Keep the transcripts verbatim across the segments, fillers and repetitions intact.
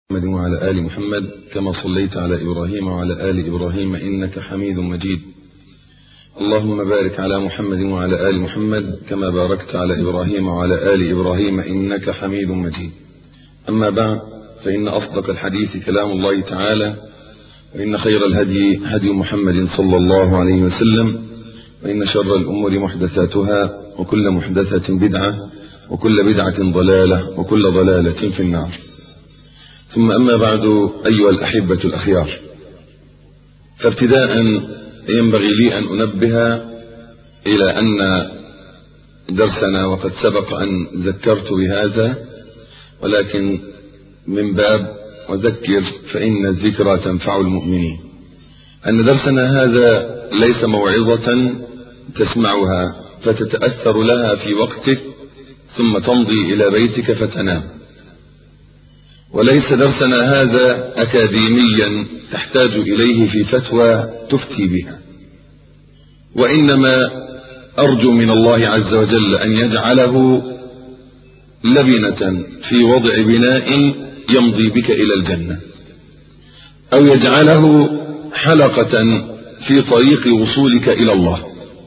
محمد وعلى آل محمد كما صليت على إبراهيم وعلى آل إبراهيم إنك حميد مجيد. اللهم بارك على محمد وعلى آل محمد كما باركت على إبراهيم وعلى آل إبراهيم إنك حميد مجيد. أما بعد، فإن أصدق الحديث كلام الله تعالى، وإن خير الهدي هدي محمد صلى الله عليه وسلم، وإن شر الأمور محدثاتها، وكل محدثة بدعة، وكل بدعة ضلالة، وكل ضلالة في النار. ثم أما بعد، أيها الأحبة الأخيار، فابتداء ينبغي لي أن أنبه إلى أن درسنا، وقد سبق أن ذكرت بهذا، ولكن من باب وذكر فإن الذكرى تنفع المؤمنين، أن درسنا هذا ليس موعظة تسمعها فتتأثر لها في وقتك ثم تمضي إلى بيتك فتنام، وليس درسنا هذا أكاديميا تحتاج إليه في فتوى تفتي بها، وإنما أرجو من الله عز وجل أن يجعله لبنة في وضع بناء يمضي بك إلى الجنة، أو يجعله حلقة في طريق وصولك إلى الله.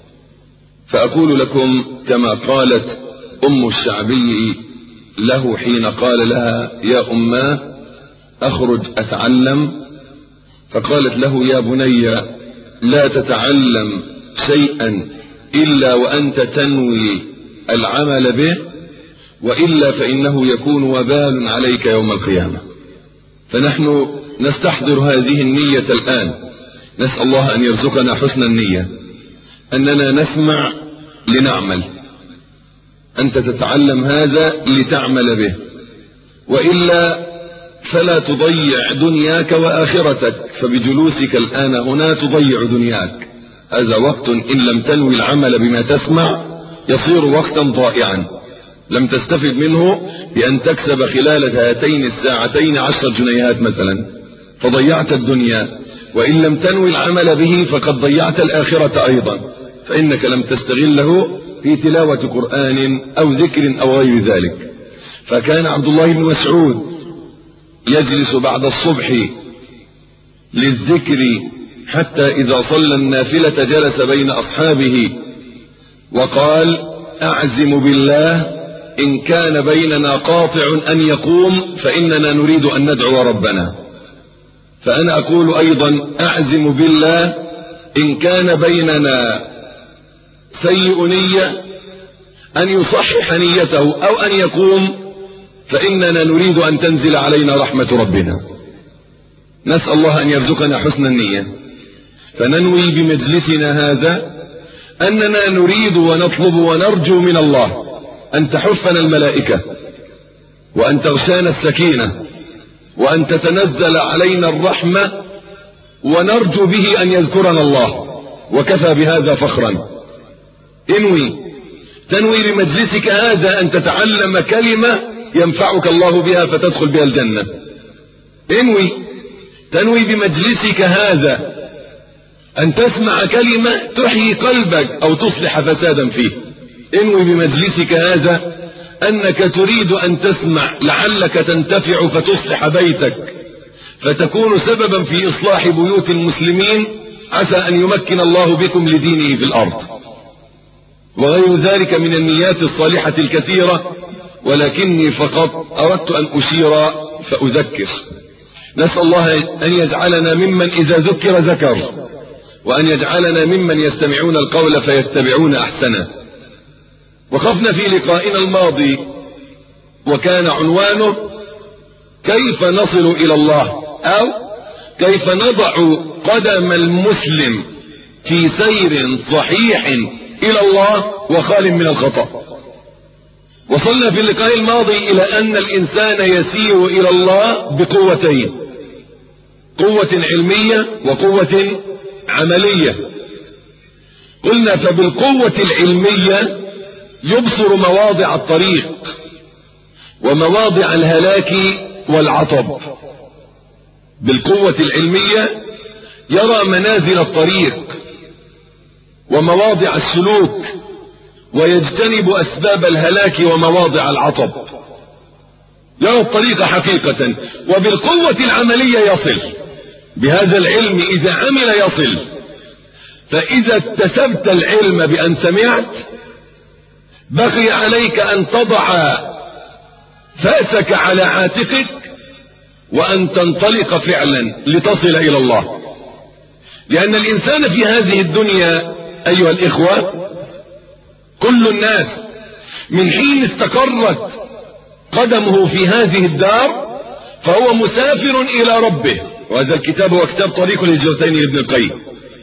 فأقول لكم كما قالت أم الشعبي له حين قال لها: يا أماه أخرج أتعلم، فقالت له: يا بني لا تتعلم شيئا إلا وأنت تنوي العمل به، وإلا فإنه يكون وبال عليك يوم القيامة. فنحن نستحضر هذه النية الآن، نسأل الله أن يرزقنا حسن النية، أننا نسمع لنعمل، أنت تتعلم هذا لتعمل به، وإلا فلا تضيع دنياك وآخرتك، فبجلوسك الآن هنا تضيع دنياك. هذا وقت إن لم تنوي العمل بما تسمع يصير وقتا ضائعا، لم تستفد منه بأن تكسب خلال هاتين الساعتين عشر جنيهات مثلا، فضيعت الدنيا. وإن لم تنوي العمل به فقد ضيعت الآخرة أيضا، فإنك لم تستغله في تلاوة قرآن أو ذكر أو غير ذلك. فكان عبد الله بن مسعود يجلس بعد الصبح للذكر حتى إذا صلى النافلة جلس بين أصحابه وقال: أعزم بالله إن كان بيننا قاطع أن يقوم فإننا نريد أن ندعو ربنا. فأنا أقول أيضا: أعزم بالله إن كان بيننا سيء نية أن يصحح نيته أو أن يقوم فإننا نريد أن تنزل علينا رحمة ربنا. نسأل الله أن يرزقنا حسن النية، فننوي بمجلسنا هذا أننا نريد ونطلب ونرجو من الله أن تحفنا الملائكة، وأن تغشانا السكينة، وأن تتنزل علينا الرحمة، ونرجو به أن يذكرنا الله، وكفى بهذا فخرا. انوي، تنوي بمجلسك هذا أن تتعلم كلمة ينفعك الله بها فتدخل بها الجنة. انوي، تنوي بمجلسك هذا أن تسمع كلمة تحيي قلبك أو تصلح فسادا فيه. انوي بمجلسك هذا أنك تريد أن تسمع لعلك تنتفع فتصلح بيتك، فتكون سببا في إصلاح بيوت المسلمين، عسى أن يمكن الله بكم لدينه في الأرض، وغير ذلك من النيات الصالحة الكثيرة، ولكني فقط أردت أن أشير فأذكر. نسأل الله أن يجعلنا ممن إذا ذكر ذكر، وأن يجعلنا ممن يستمعون القول فيتبعون أحسنه. وقفنا في لقائنا الماضي وكان عنوانه: كيف نصل إلى الله، أو كيف نضع قدم المسلم في سير صحيح إلى الله وخال من الخطأ. وصلنا في اللقاء الماضي إلى أن الإنسان يسير إلى الله بقوتين: قوة علمية وقوة عملية. قلنا فبالقوة العلمية يبصر مواضع الطريق ومواضع الهلاك والعطب. بالقوة العلمية يرى منازل الطريق ومواضع السلوك، ويجتنب أسباب الهلاك ومواضع العطب. يرى الطريق حقيقة، وبالقوة العملية يصل. بهذا العلم إذا عمل يصل. فإذا اكتسبت العلم بأن سمعت، بقي عليك أن تضع فأسك على عاتقك وأن تنطلق فعلا لتصل إلى الله. لأن الإنسان في هذه الدنيا أيها الإخوة، كل الناس من حين استقرت قدمه في هذه الدار فهو مسافر إلى ربه. وهذا الكتاب هو كتاب طريق الهجرتين لابن القيم.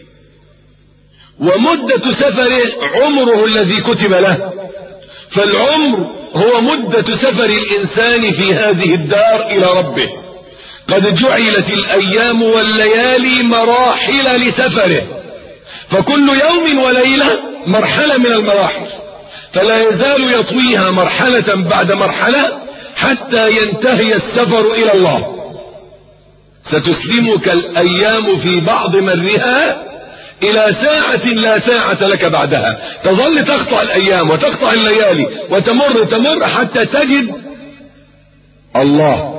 ومدة سفره عمره الذي كتب له. فالعمر هو مدة سفر الإنسان في هذه الدار إلى ربه. قد جعلت الأيام والليالي مراحل لسفره، فكل يوم وليلة مرحلة من المراحل، فلا يزال يطويها مرحلة بعد مرحلة حتى ينتهي السفر إلى الله. ستسلمك الأيام في بعض مرها إلى ساعة لا ساعة لك بعدها. تظل تقطع الأيام وتقطع الليالي وتمر تمر حتى تجد الله.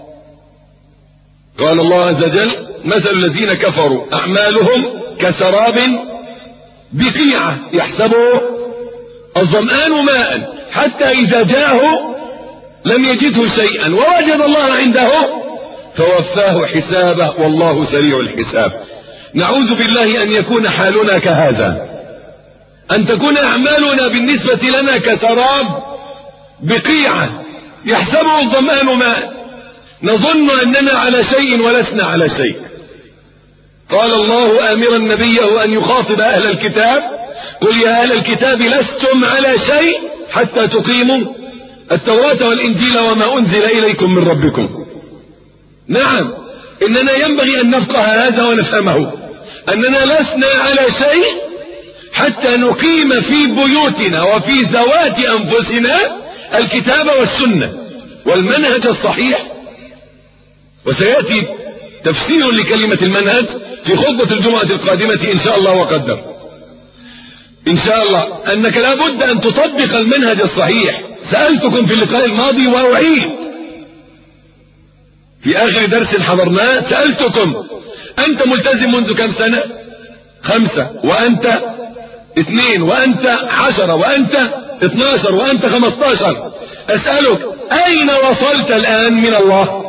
قال الله عز وجل: مثل الذين كفروا أعمالهم كسراب بقيعة يحسبه الظمآن ماء حتى إذا جاءه لم يجده شيئا ووجد الله عنده فوفاه حسابه والله سريع الحساب. نعوذ بالله أن يكون حالنا كهذا، أن تكون أعمالنا بالنسبة لنا كسراب بقيعة يحسبه الظمآن ماء، نظن أننا على شيء ولسنا على شيء. قال الله آمرا نبيه أن يخاطب أهل الكتاب: قل يا أهل الكتاب لستم على شيء حتى تقيموا التوراة والإنجيل وما أنزل إليكم من ربكم. نعم، إننا ينبغي أن نفقه هذا ونفهمه، أننا لسنا على شيء حتى نقيم في بيوتنا وفي ذوات أنفسنا الكتاب والسنة والمنهج الصحيح. وسيأتي تفسير لكلمة المنهج في خطبة الجمعة القادمة إن شاء الله وقدر. إن شاء الله أنك لا بد أن تطبق المنهج الصحيح. سألتكم في اللقاء الماضي وأعيد في آخر درس حضرناه، سألتكم: أنت ملتزم منذ كم سنة؟ خمسة، وأنت اثنين، وأنت عشرة، وأنت اثناشر، وأنت خمستاشر. أسألك: أين وصلت الآن من الله؟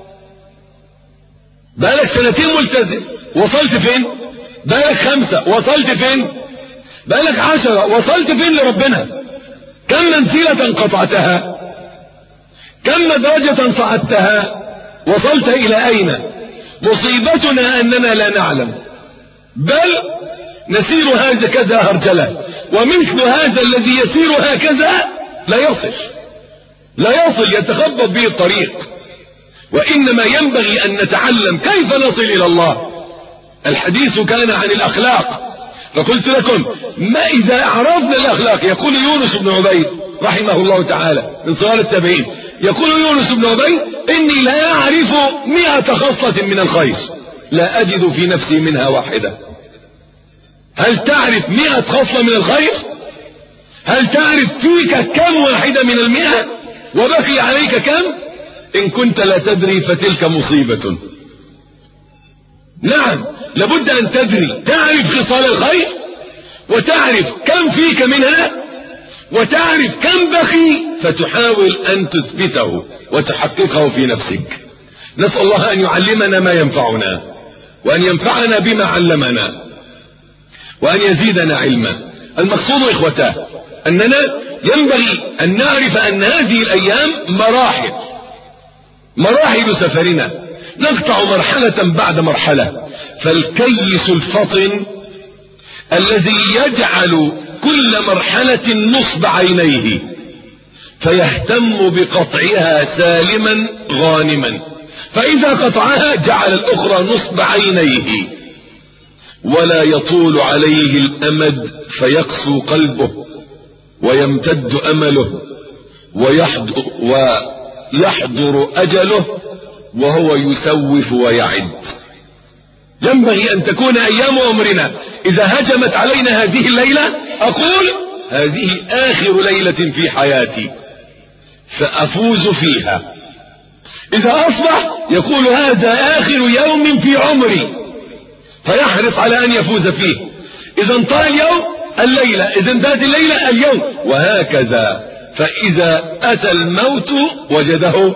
بقالك سنتين ملتزم، وصلت فين؟ بقالك خمسة، وصلت فين؟ بقالك عشرة، وصلت فين لربنا؟ كم منزلة قطعتها؟ كم درجة صعدتها؟ وصلت إلى أين؟ مصيبتنا أننا لا نعلم، بل نسير هكذا هرجلة، ومثل هذا الذي يسير هكذا لا يصل لا يصل يتخبط به الطريق. وإنما ينبغي أن نتعلم كيف نصل إلى الله. الحديث كان عن الأخلاق، فقلت لكم: ما إذا عرفنا الأخلاق؟ يقول يونس بن عبيد رحمه الله تعالى من صغار التابعين، يقول يونس بن عبيد: إني لا أعرف مئة خصلة من الخير لا أجد في نفسي منها واحدة. هل تعرف مئة خصلة من الخير؟ هل تعرف فيك كم واحدة من المئة وبقي عليك كم؟ إن كنت لا تدري فتلك مصيبة. نعم، لابد أن تدري، تعرف خصال الخير وتعرف كم فيك منها وتعرف كم بقي، فتحاول أن تثبته وتحققه في نفسك. نسأل الله أن يعلمنا ما ينفعنا وأن ينفعنا بما علمنا وأن يزيدنا علما. المقصود إخوتاه أننا ينبغي أن نعرف أن هذه الأيام مراحل مراحل سفرنا، نقطع مرحلة بعد مرحلة. فالكيس الفطن الذي يجعل كل مرحلة نصب عينيه فيهتم بقطعها سالما غانما، فإذا قطعها جعل الأخرى نصب عينيه، ولا يطول عليه الأمد فيقسو قلبه ويمتد أمله ويحضر, ويحضر أجله وهو يسوف ويعد. ينبغي أن تكون أيام عمرنا إذا هجمت علينا هذه الليلة أقول: هذه آخر ليلة في حياتي، فأفوز فيها إذا أصبح يقول هذا آخر يوم في عمري، فيحرص على أن يفوز فيه. إذا انتهى اليوم الليلة، إذا انتهت الليلة اليوم، وهكذا. فإذا أتى الموت وجده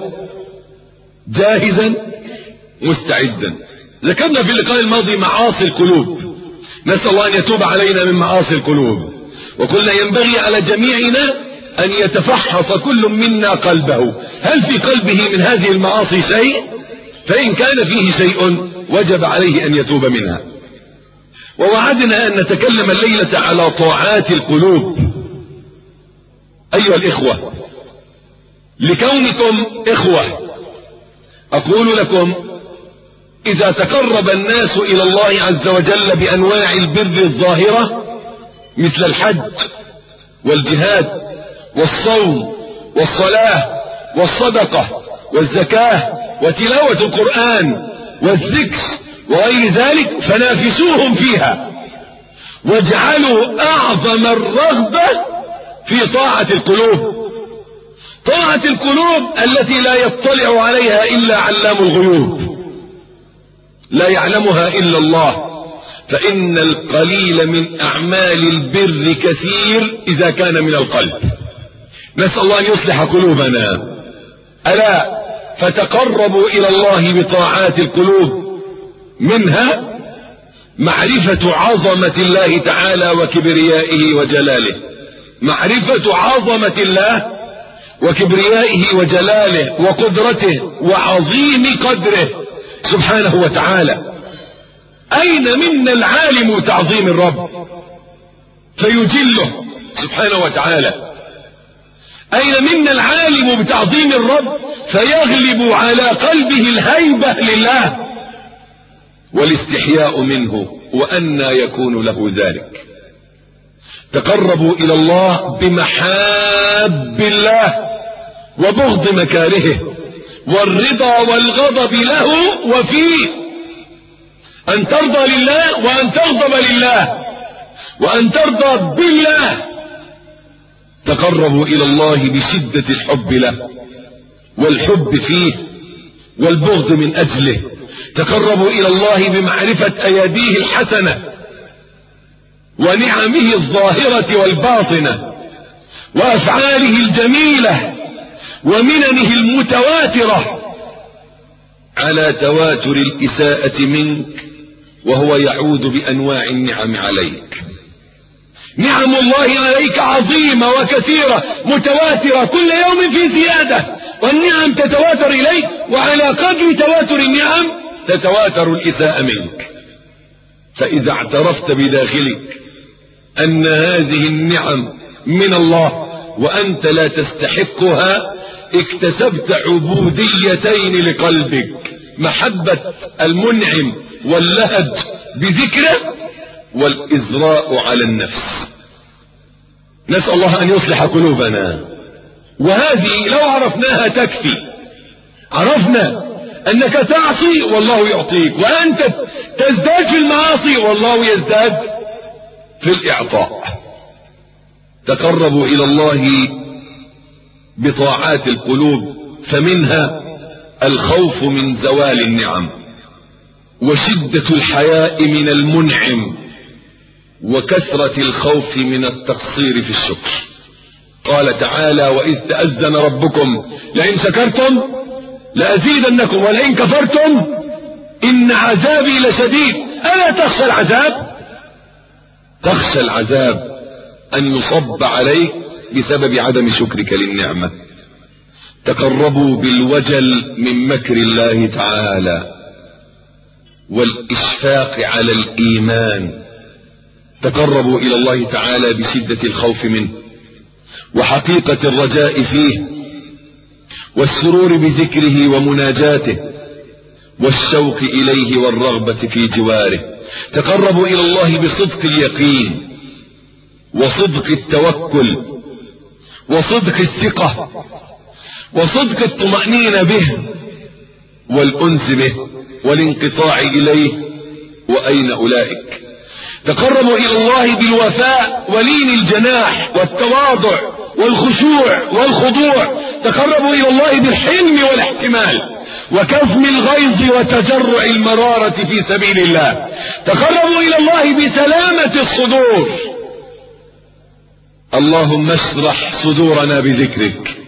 جاهزا مستعدا. ذكرنا في اللقاء الماضي معاصي القلوب، نسأل الله أن يتوب علينا من معاصي القلوب. وقلنا ينبغي على جميعنا أن يتفحص كل منا قلبه، هل في قلبه من هذه المعاصي شيء؟ فإن كان فيه شيء وجب عليه أن يتوب منها. ووعدنا أن نتكلم الليلة على طاعات القلوب. أيها الإخوة، لكونكم إخوة أقول لكم إذا تقرب الناس إلى الله عز وجل بأنواع البر الظاهرة مثل الحج والجهاد والصوم والصلاة والصدقة والزكاة وتلاوة القرآن والذكر وغير ذلك، فنافسوهم فيها، واجعلوا أعظم الرغبة في طاعة القلوب. طاعة القلوب التي لا يطلع عليها إلا علام الغيوب، لا يعلمها إلا الله. فإن القليل من أعمال البر كثير إذا كان من القلب. نسأل الله أن يصلح قلوبنا. ألا فتقربوا إلى الله بطاعات القلوب، منها معرفة عظمة الله تعالى وكبريائه وجلاله، معرفة عظمة الله وكبريائه وجلاله وقدرته وعظيم قدره سبحانه وتعالى. أين منا العالم تعظيم الرب فيجله سبحانه وتعالى؟ أين منا العالم بتعظيم الرب فيغلب على قلبه الهيبة لله والاستحياء منه؟ وأنى يكون له ذلك؟ تقربوا إلى الله بمحاب الله وبغض مكارهه والرضا والغضب له وفيه، أن ترضى لله وأن تغضب لله وأن ترضى بالله. تقربوا إلى الله بشدة الحب له والحب فيه والبغض من أجله. تقربوا إلى الله بمعرفة أياديه الحسنة ونعمه الظاهرة والباطنة وأفعاله الجميلة ومننه المتواترة على تواتر الإساءة منك، وهو يعود بأنواع النعم عليك. نعم الله عليك عظيمة وكثيرة متواترة كل يوم في زيادة، والنعم تتواتر إليك، وعلى قدر تواتر النعم تتواتر الإساءة منك. فإذا اعترفت بداخلك أن هذه النعم من الله وأنت لا تستحقها، اكتسبت عبوديتين لقلبك: محبة المنعم واللهج بذكره والإزراء على النفس. نسأل الله أن يصلح قلوبنا. وهذه لو عرفناها تكفي. عرفنا أنك تعصي والله يعطيك، وأنت تزداد في المعاصي والله يزداد في الإعطاء. تقربوا إلى الله بطاعات القلوب، فمنها الخوف من زوال النعم وشدة الحياء من المنعم وكثرة الخوف من التقصير في الشكر. قال تعالى: وإذ تأذن ربكم لئن شكرتم لأزيدنكم ولئن كفرتم إن عذابي لشديد. ألا تخشى العذاب؟ تخشى العذاب أن يصب عليك بسبب عدم شكرك للنعمة. تقربوا بالوجل من مكر الله تعالى والإشفاق على الإيمان. تقربوا إلى الله تعالى بشدة الخوف منه وحقيقة الرجاء فيه والسرور بذكره ومناجاته والشوق إليه والرغبة في جواره. تقربوا إلى الله بصدق اليقين وصدق التوكل وصدق الثقة وصدق الطمأنينة به والأنس به والانقطاع إليه. وأين أولئك؟ تقربوا إلى الله بالوفاء ولين الجناح والتواضع والخشوع والخضوع. تقربوا إلى الله بالحلم والاحتمال. وكظم الغيظ وتجرع المرارة في سبيل الله. تقربوا إلى الله بسلامة الصدور. اللهم اشرح صدورنا بذكرك،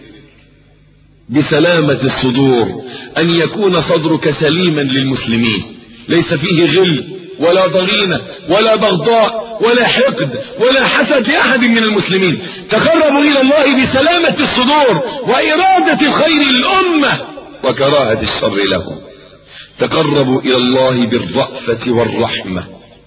بسلامة الصدور، أن يكون صدرك سليما للمسلمين، ليس فيه غل ولا ضغينة ولا بغضاء ولا حقد ولا حسد لأحد من المسلمين. تقربوا إلى الله بسلامة الصدور وإرادة الخير للأمة وكراهة الشر لهم. تقربوا إلى الله بالرأفة والرحمة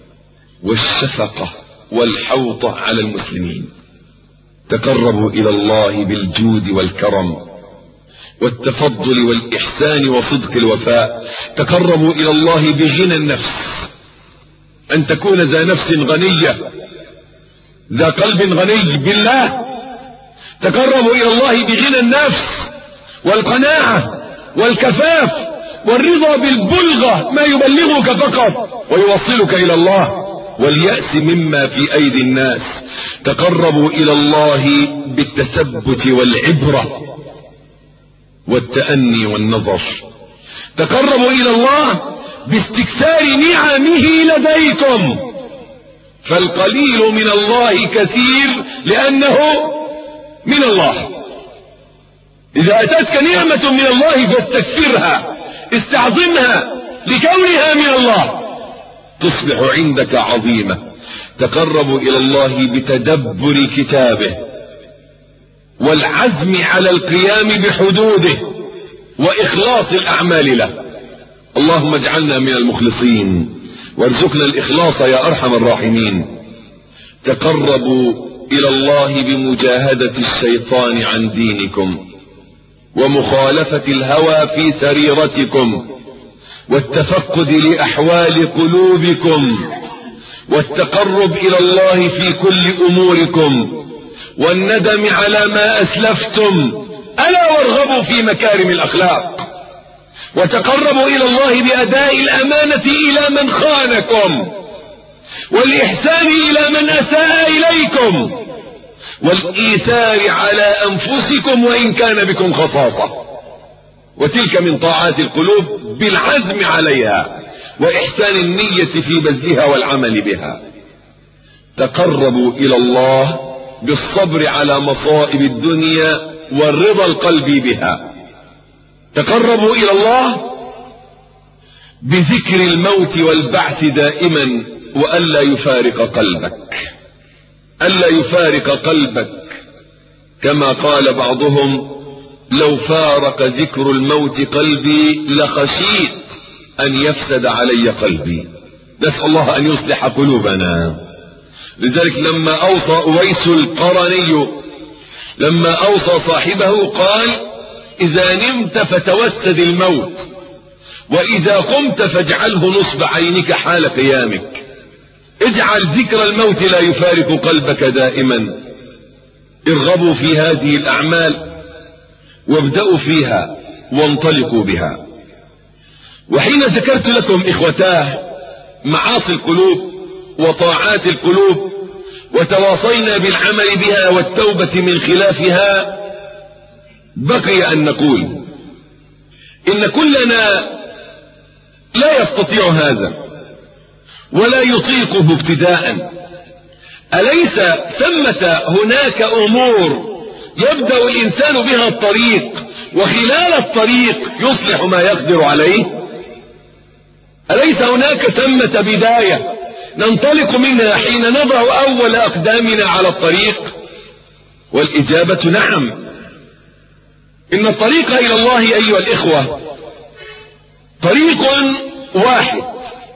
والشفقة والحوطة على المسلمين. تقربوا إلى الله بالجود والكرم والتفضل والإحسان وصدق الوفاء. تقربوا إلى الله بغنى النفس، أن تكون ذا نفس غنية، ذا قلب غني بالله. تقربوا إلى الله بغنى النفس والقناعة والكفاف والرضا بالبلغة، ما يبلغك فقط ويوصلك إلى الله، واليأس مما في أيدي الناس. تقربوا إلى الله بالتثبت والعبرة والتأني والنظر. تقربوا إلى الله باستكثار نعمه لديكم، فالقليل من الله كثير لأنه من الله. إذا أتتك نعمة من الله فاستكثرها، استعظمها لكونها من الله، تصبح عندك عظيمة. تقربوا إلى الله بتدبر كتابه والعزم على القيام بحدوده وإخلاص الأعمال له. اللهم اجعلنا من المخلصين وارزقنا الإخلاص يا أرحم الراحمين. تقربوا إلى الله بمجاهدة الشيطان عن دينكم ومخالفة الهوى في سريرتكم والتفقد لأحوال قلوبكم والتقرب إلى الله في كل أموركم والندم على ما أسلفتم. ألا وارغبوا في مكارم الأخلاق. وتقربوا إلى الله بأداء الأمانة إلى من خانكم والإحسان إلى من أساء إليكم والإيثار على أنفسكم وإن كان بكم خصاصة. وتلك من طاعات القلوب بالعزم عليها وإحسان النية في بذلها والعمل بها. تقربوا إلى الله بالصبر على مصائب الدنيا والرضا القلبي بها. تقربوا إلى الله بذكر الموت والبعث دائما وألا يفارق قلبك، ألا يفارق قلبك، كما قال بعضهم: لو فارق ذكر الموت قلبي لخشيت أن يفسد علي قلبي. نسأل الله أن يصلح قلوبنا. لذلك لما أوصى أويس القرني، لما أوصى صاحبه قال: إذا نمت فتوسد الموت، وإذا قمت فاجعله نصب عينك حال قيامك. اجعل ذكر الموت لا يفارق قلبك دائما. ارغبوا في هذه الأعمال وابدأوا فيها وانطلقوا بها. وحين ذكرت لكم إخوتاه معاصي القلوب وطاعات القلوب وتواصينا بالعمل بها والتوبة من خلافها، بقي أن نقول إن كلنا لا يستطيع هذا ولا يطيقه ابتداء. أليس ثمة هناك أمور يبدأ الإنسان بها الطريق وخلال الطريق يصلح ما يقدر عليه؟ أليس هناك ثمة بداية ننطلق منها حين نضع أول أقدامنا على الطريق؟ والإجابة نعم. إن الطريق إلى الله أيها الإخوة طريق واحد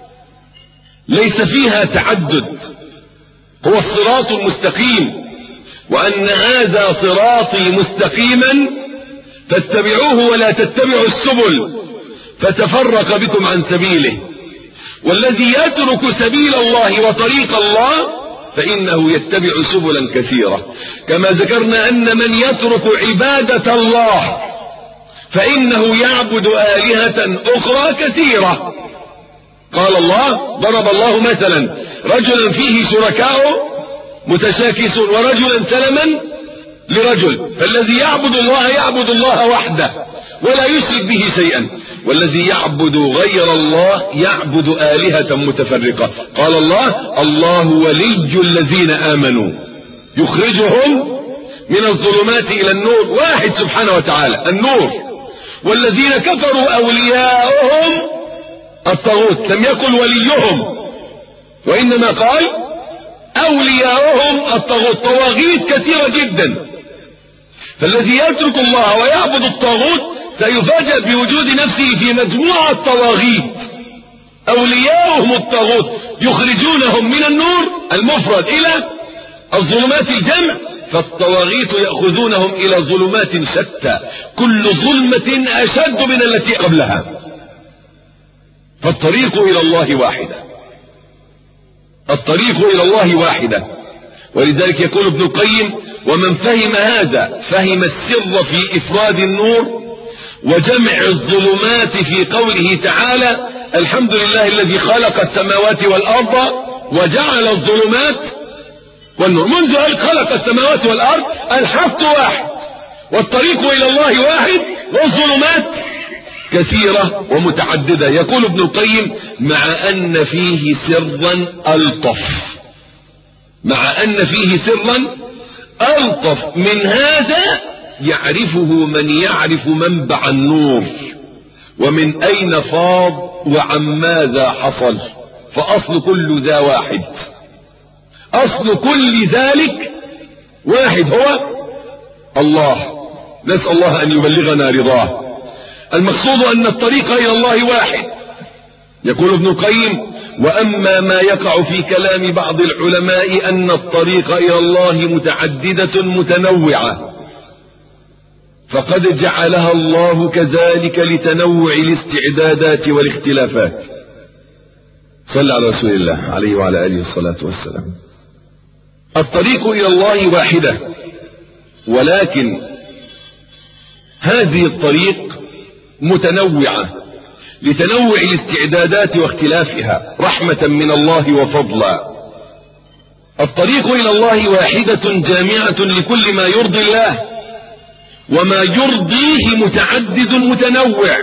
ليس فيها تعدد، هو الصراط المستقيم، وأن هذا صراطي مستقيما فاتبعوه ولا تتبعوا السبل فتفرق بكم عن سبيله. والذي يترك سبيل الله وطريق الله فإنه يتبع سبلا كثيرة، كما ذكرنا أن من يترك عبادة الله فإنه يعبد آلهة أخرى كثيرة. قال الله: ضرب الله مثلا رجلا فيه شركاء متشاكسون ورجلا سلما لرجل، فالذي يعبد الله يعبد الله وحده ولا يشرك به شيئا، والذي يعبد غير الله يعبد آلهة متفرقة. قال الله: الله ولي الذين آمنوا يخرجهم من الظلمات إلى النور. واحد سبحانه وتعالى النور. والذين كفروا أولياؤهم الطاغوت. لم يقل وليهم، وإنما قال أولياؤهم الطاغوت. طواغيت كثيرة جدا. فالذي يترك الله ويعبد الطاغوت سيفاجأ بوجود نفسه في مجموعة طواغيت. أولياؤهم الطاغوت يخرجونهم من النور المفرد إلى الظلمات الجمع، فالطواغيت يأخذونهم إلى ظلمات شتى، كل ظلمة أشد من التي قبلها. فالطريق إلى الله واحدة، الطريق إلى الله واحدة. ولذلك يقول ابن القيم: ومن فهم هذا فهم السر في إفراد النور وجمع الظلمات في قوله تعالى: الحمد لله الذي خلق السماوات والأرض وجعل الظلمات والنور. منذ أن خلق السماوات والأرض الحق واحد، والطريق إلى الله واحد، والظلمات كثيرة ومتعددة. يقول ابن القيم: مع أن فيه سرا ألطف، مع أن فيه سرا ألطف من هذا يعرفه من يعرف منبع النور ومن أين فاض وعن ماذا حصل. فأصل كل ذا واحد، أصل كل ذلك واحد، هو الله. نسأل الله أن يبلغنا رضاه. المقصود أن الطريق إلى الله واحد. يقول ابن القيم: وأما ما يقع في كلام بعض العلماء أن الطريق إلى الله متعددة متنوعة، فقد جعلها الله كذلك لتنوع الاستعدادات والاختلافات. صلى على رسول الله عليه وعلى آله الصلاة والسلام. الطريق إلى الله واحدة، ولكن هذه الطريق متنوعة لتنوع الاستعدادات واختلافها رحمة من الله وفضلا. الطريق إلى الله واحدة جامعة لكل ما يرضي الله، وما يرضيه متعدد متنوع،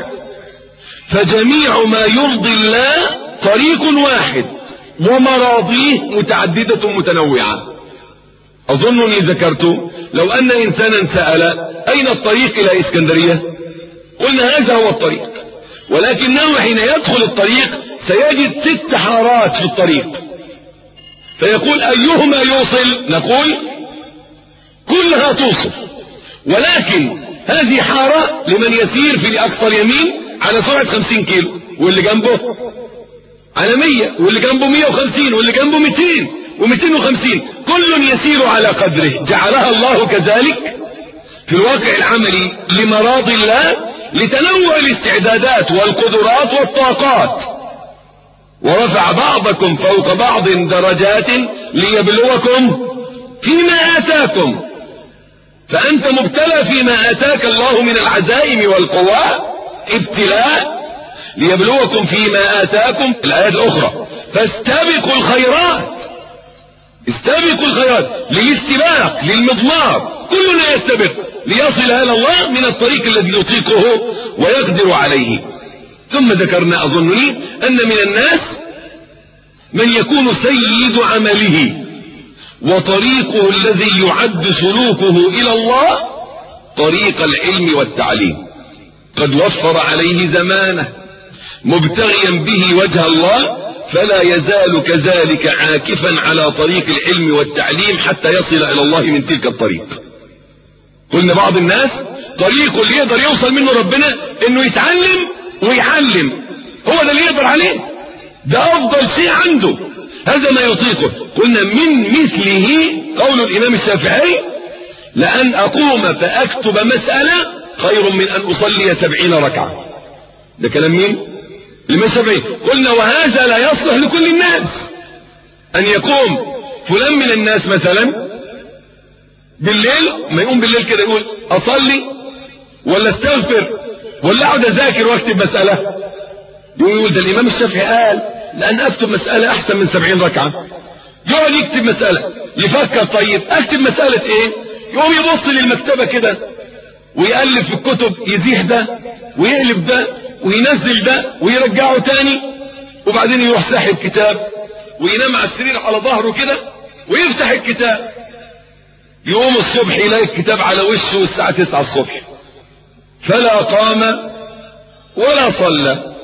فجميع ما يرضي الله طريق واحد، ومراضيه متعددة متنوعة. أظنني ذكرت لو أن إنسانا سأل: أين الطريق إلى إسكندرية؟ قلنا هذا هو الطريق، ولكنه حين يدخل الطريق سيجد ست حارات في الطريق، فيقول: أيهما يوصل؟ نقول: كلها توصل، ولكن هذه حارة لمن يسير في أقصى اليمين على سرعة خمسين كيلو، واللي جنبه على مية، واللي جنبه مية وخمسين، واللي جنبه مئتين ومئتين وخمسين، كل يسير على قدره. جعلها الله كذلك في الواقع العملي لمراض الله، لتنوع الاستعدادات والقدرات والطاقات. ورفع بعضكم فوق بعض درجات ليبلوكم فيما آتاكم، فأنت مبتلى فيما آتاك الله من العزائم والقوى ابتلاء ليبلوكم فيما آتاكم. الآيات الأخرى: فاستبقوا الخيرات، استبقوا الخيرات، للاستباق للمضمار، كلنا يستبق ليصل إلى الله من الطريق الذي يطيقه ويقدر عليه. ثم ذكرنا أظنني أن من الناس من يكون سيد عمله وطريقه الذي يعد سلوكه إلى الله طريق العلم والتعليم، قد وفر عليه زمانه مبتغيا به وجه الله، فلا يزال كذلك عاكفا على طريق العلم والتعليم حتى يصل إلى الله من تلك الطريق. قلنا بعض الناس طريقه اللي يقدر يوصل منه ربنا انه يتعلم ويعلم، هو ده اللي يقدر عليه، ده افضل شيء عنده، هذا ما يطيقه. قلنا من مثله قول الامام الشافعي: لأن اقوم فاكتب مسألة خير من ان اصلي سبعين ركعة. ده كلام مين؟ الامام الشافعي. قلنا وهذا لا يصلح لكل الناس، ان يقوم فلان من الناس مثلا بالليل، ما يقوم بالليل كده يقول: اصلي ولا استغفر ولا اقعد اذاكر واكتب مسألة. يقول ده الامام الشافعي قال لان اكتب مسألة احسن من سبعين ركعة. يقعد يكتب مسألة، يفكر طيب اكتب مسألة ايه؟ يقوم يبص للمكتبة كده ويقلب في الكتب، يزيح ده ويقلب ده وينزل ده ويرجعه تاني، وبعدين يروح ساحب كتاب وينام على السرير على ظهره كده ويفتح الكتاب، يقوم الصبح يلاقي الكتاب على وشه الساعة تسعة الصبح، فلا قام ولا صلى.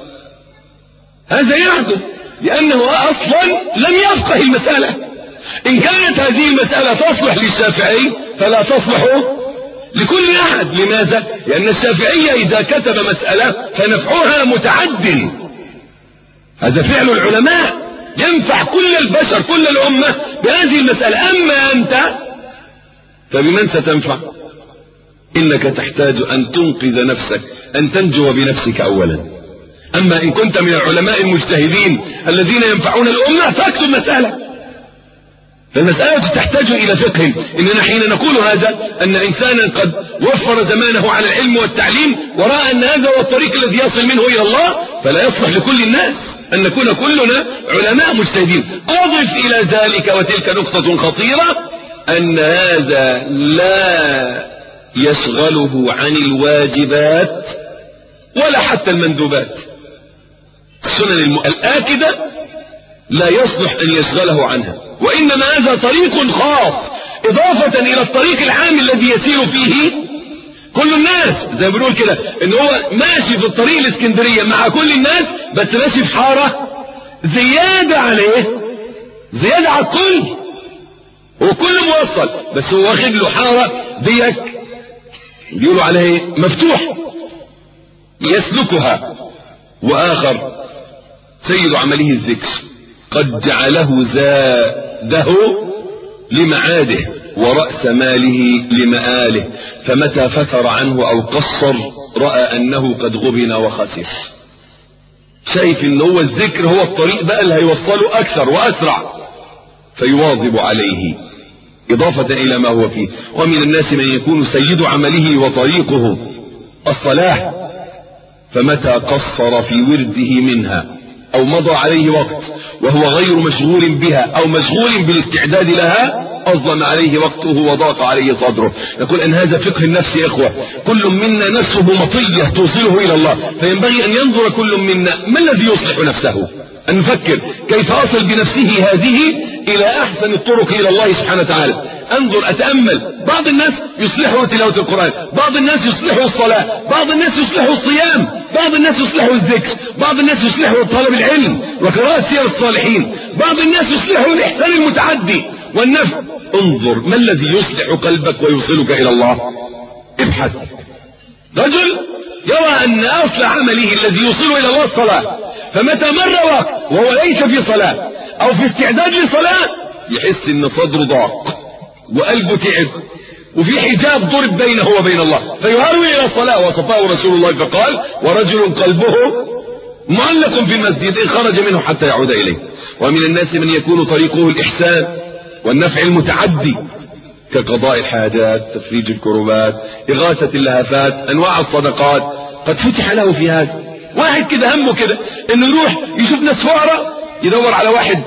هذا يحدث لأنه أصلا لم يفقه المسألة. إن كانت هذه المسألة تصلح للشافعي فلا تصلح لكل أحد. لماذا؟ لأن الشافعية إذا كتب مسألة فنفعها متعد، هذا فعل العلماء، ينفع كل البشر كل الأمة بهذه المسألة. أما أنت فبمن ستنفع؟ إنك تحتاج أن تنقذ نفسك، أن تنجو بنفسك أولا. أما إن كنت من العلماء المجتهدين الذين ينفعون الأمة فاكتب مسألة. فالمسألة تحتاج إلى فقه. إننا حين نقول هذا أن إنسانا قد وفر زمانه على العلم والتعليم ورأى أن هذا هو الطريق الذي يصل منه إلى الله، فلا يصلح لكل الناس أن نكون كلنا علماء مجتهدين. أضف إلى ذلك، وتلك نقطة خطيرة، أن هذا لا يشغله عن الواجبات ولا حتى المندوبات. السنن الآكدة لا يصلح أن يشغله عنها، وإنما هذا طريق خاص إضافة إلى الطريق العام الذي يسير فيه كل الناس. زي ما بنقول كده إن هو ماشي في الطريق الإسكندرية مع كل الناس، بس ماشي في حارة زيادة عليه، زيادة على الكل، هو كل موصل بس هو واخد له حارة ديك بيقولوا عليه مفتوح يسلكها. وآخر سيد عمله الذكر قد جعله زاده لمعاده ورأس ماله لمآله، فمتى فتر عنه أو قصر رأى أنه قد غبن وخسر. شايف إن هو الذكر هو الطريق بقى اللي هيوصله أكثر وأسرع، فيواظب عليه إضافة إلى ما هو فيه. ومن الناس من يكون سيد عمله وطريقه الصلاة، فمتى قصر في ورده منها أو مضى عليه وقت وهو غير مشغول بها أو مشغول بالاستعداد لها أظلم عليه وقته وضاق عليه صدره. يقول أن هذا فقه النفس يا إخوة. كل منا نفسه مطية توصله إلى الله، فينبغي أن ينظر كل منا ما الذي يصلح نفسه، أن نفكر كيف أصل بنفسه هذه إلى أحسن الطرق إلى الله سبحانه وتعالى. أنظر أتأمل، بعض الناس يصلحه تلاوة القرآن، بعض الناس يصلحه الصلاة، بعض الناس يصلحه الصيام، بعض الناس يصلحه الذكر، بعض الناس يصلحه طلب العلم وقراءة سير الصالحين، بعض الناس يصلحه الإحسان المتعدي والنفع. انظر ما الذي يصلح قلبك ويوصلك إلى الله. ابحث. رجل يرى أن أصل عمله الذي يوصله إلى الله الصلاة، فمتى مر وقت وهو ليس في صلاة أو في استعداد لصلاة يحس أن صدره ضاق وقلبه تعب وفي حجاب ضرب بينه وبين الله، فيهرول إلى الصلاة. وصفاه رسول الله فقال: ورجل قلبه معلق في المسجد إن خرج منه حتى يعود إليه. ومن الناس من يكون طريقه الإحسان والنفع المتعدي كقضاء الحاجات، تفريج الكربات، إغاثة اللهفات، أنواع الصدقات، قد فتح له في هذا. واحد كده همه كده إنه يروح يشوف ناس فقراء، يدور على واحد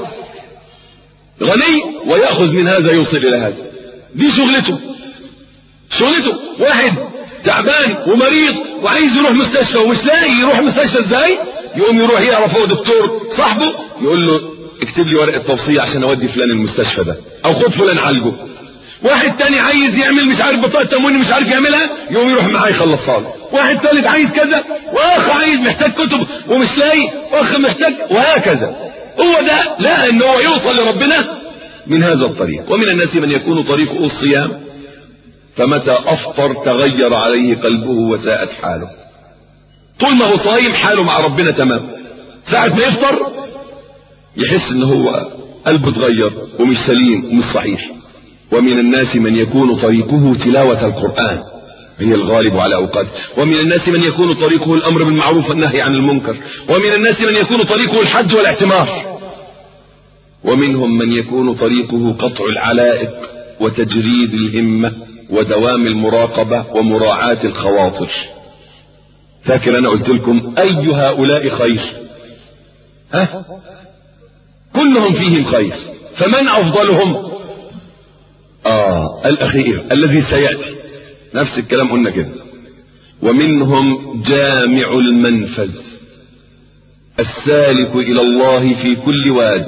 غني ويأخذ من هذا يوصل إلى هذا. دي شغلته شغلته واحد تعبان ومريض وعايز يروح مستشفى ومش لاقي يروح مستشفى ازاي، يقوم يروح يعرف هو دكتور صاحبه يقول له اكتب لي ورقة توصية عشان اودي فلان المستشفى ده، او خد فلان عالجه. واحد تاني عايز يعمل مش عارف بطاقة تموين مش عارف يعملها، يقوم يروح معاه يخلصها له. واحد ثالث عايز كذا، واخ عايز محتاج كتب ومش لاقي، واخ محتاج، وهكذا. هو ده لا ان هو يوصل لربنا من هذا الطريق. ومن الناس من يكون طريقه الصيام، فمتى افطر تغير عليه قلبه وساءت حاله. طول ما هو صايم حاله مع ربنا تمام، ساعة ما يفطر يحس ان هو قلبه اتغير ومش سليم ومش صحيح. ومن الناس من يكون طريقه تلاوة القرآن، هي الغالب على أوقاته. ومن الناس من يكون طريقه الأمر بالمعروف والنهي عن المنكر. ومن الناس من يكون طريقه الحج والاعتمار. ومنهم من يكون طريقه قطع العلائق وتجريد الهمة ودوام المراقبة ومراعاة الخواطر. فاكر أنا قلت لكم أي هؤلاء خير؟ ها؟ كلهم فيهم خير، فمن أفضلهم؟ آه الأخير الذي سيأتي، نفس الكلام قلنا كده. ومنهم جامع المنفذ السالك إلى الله في كل واد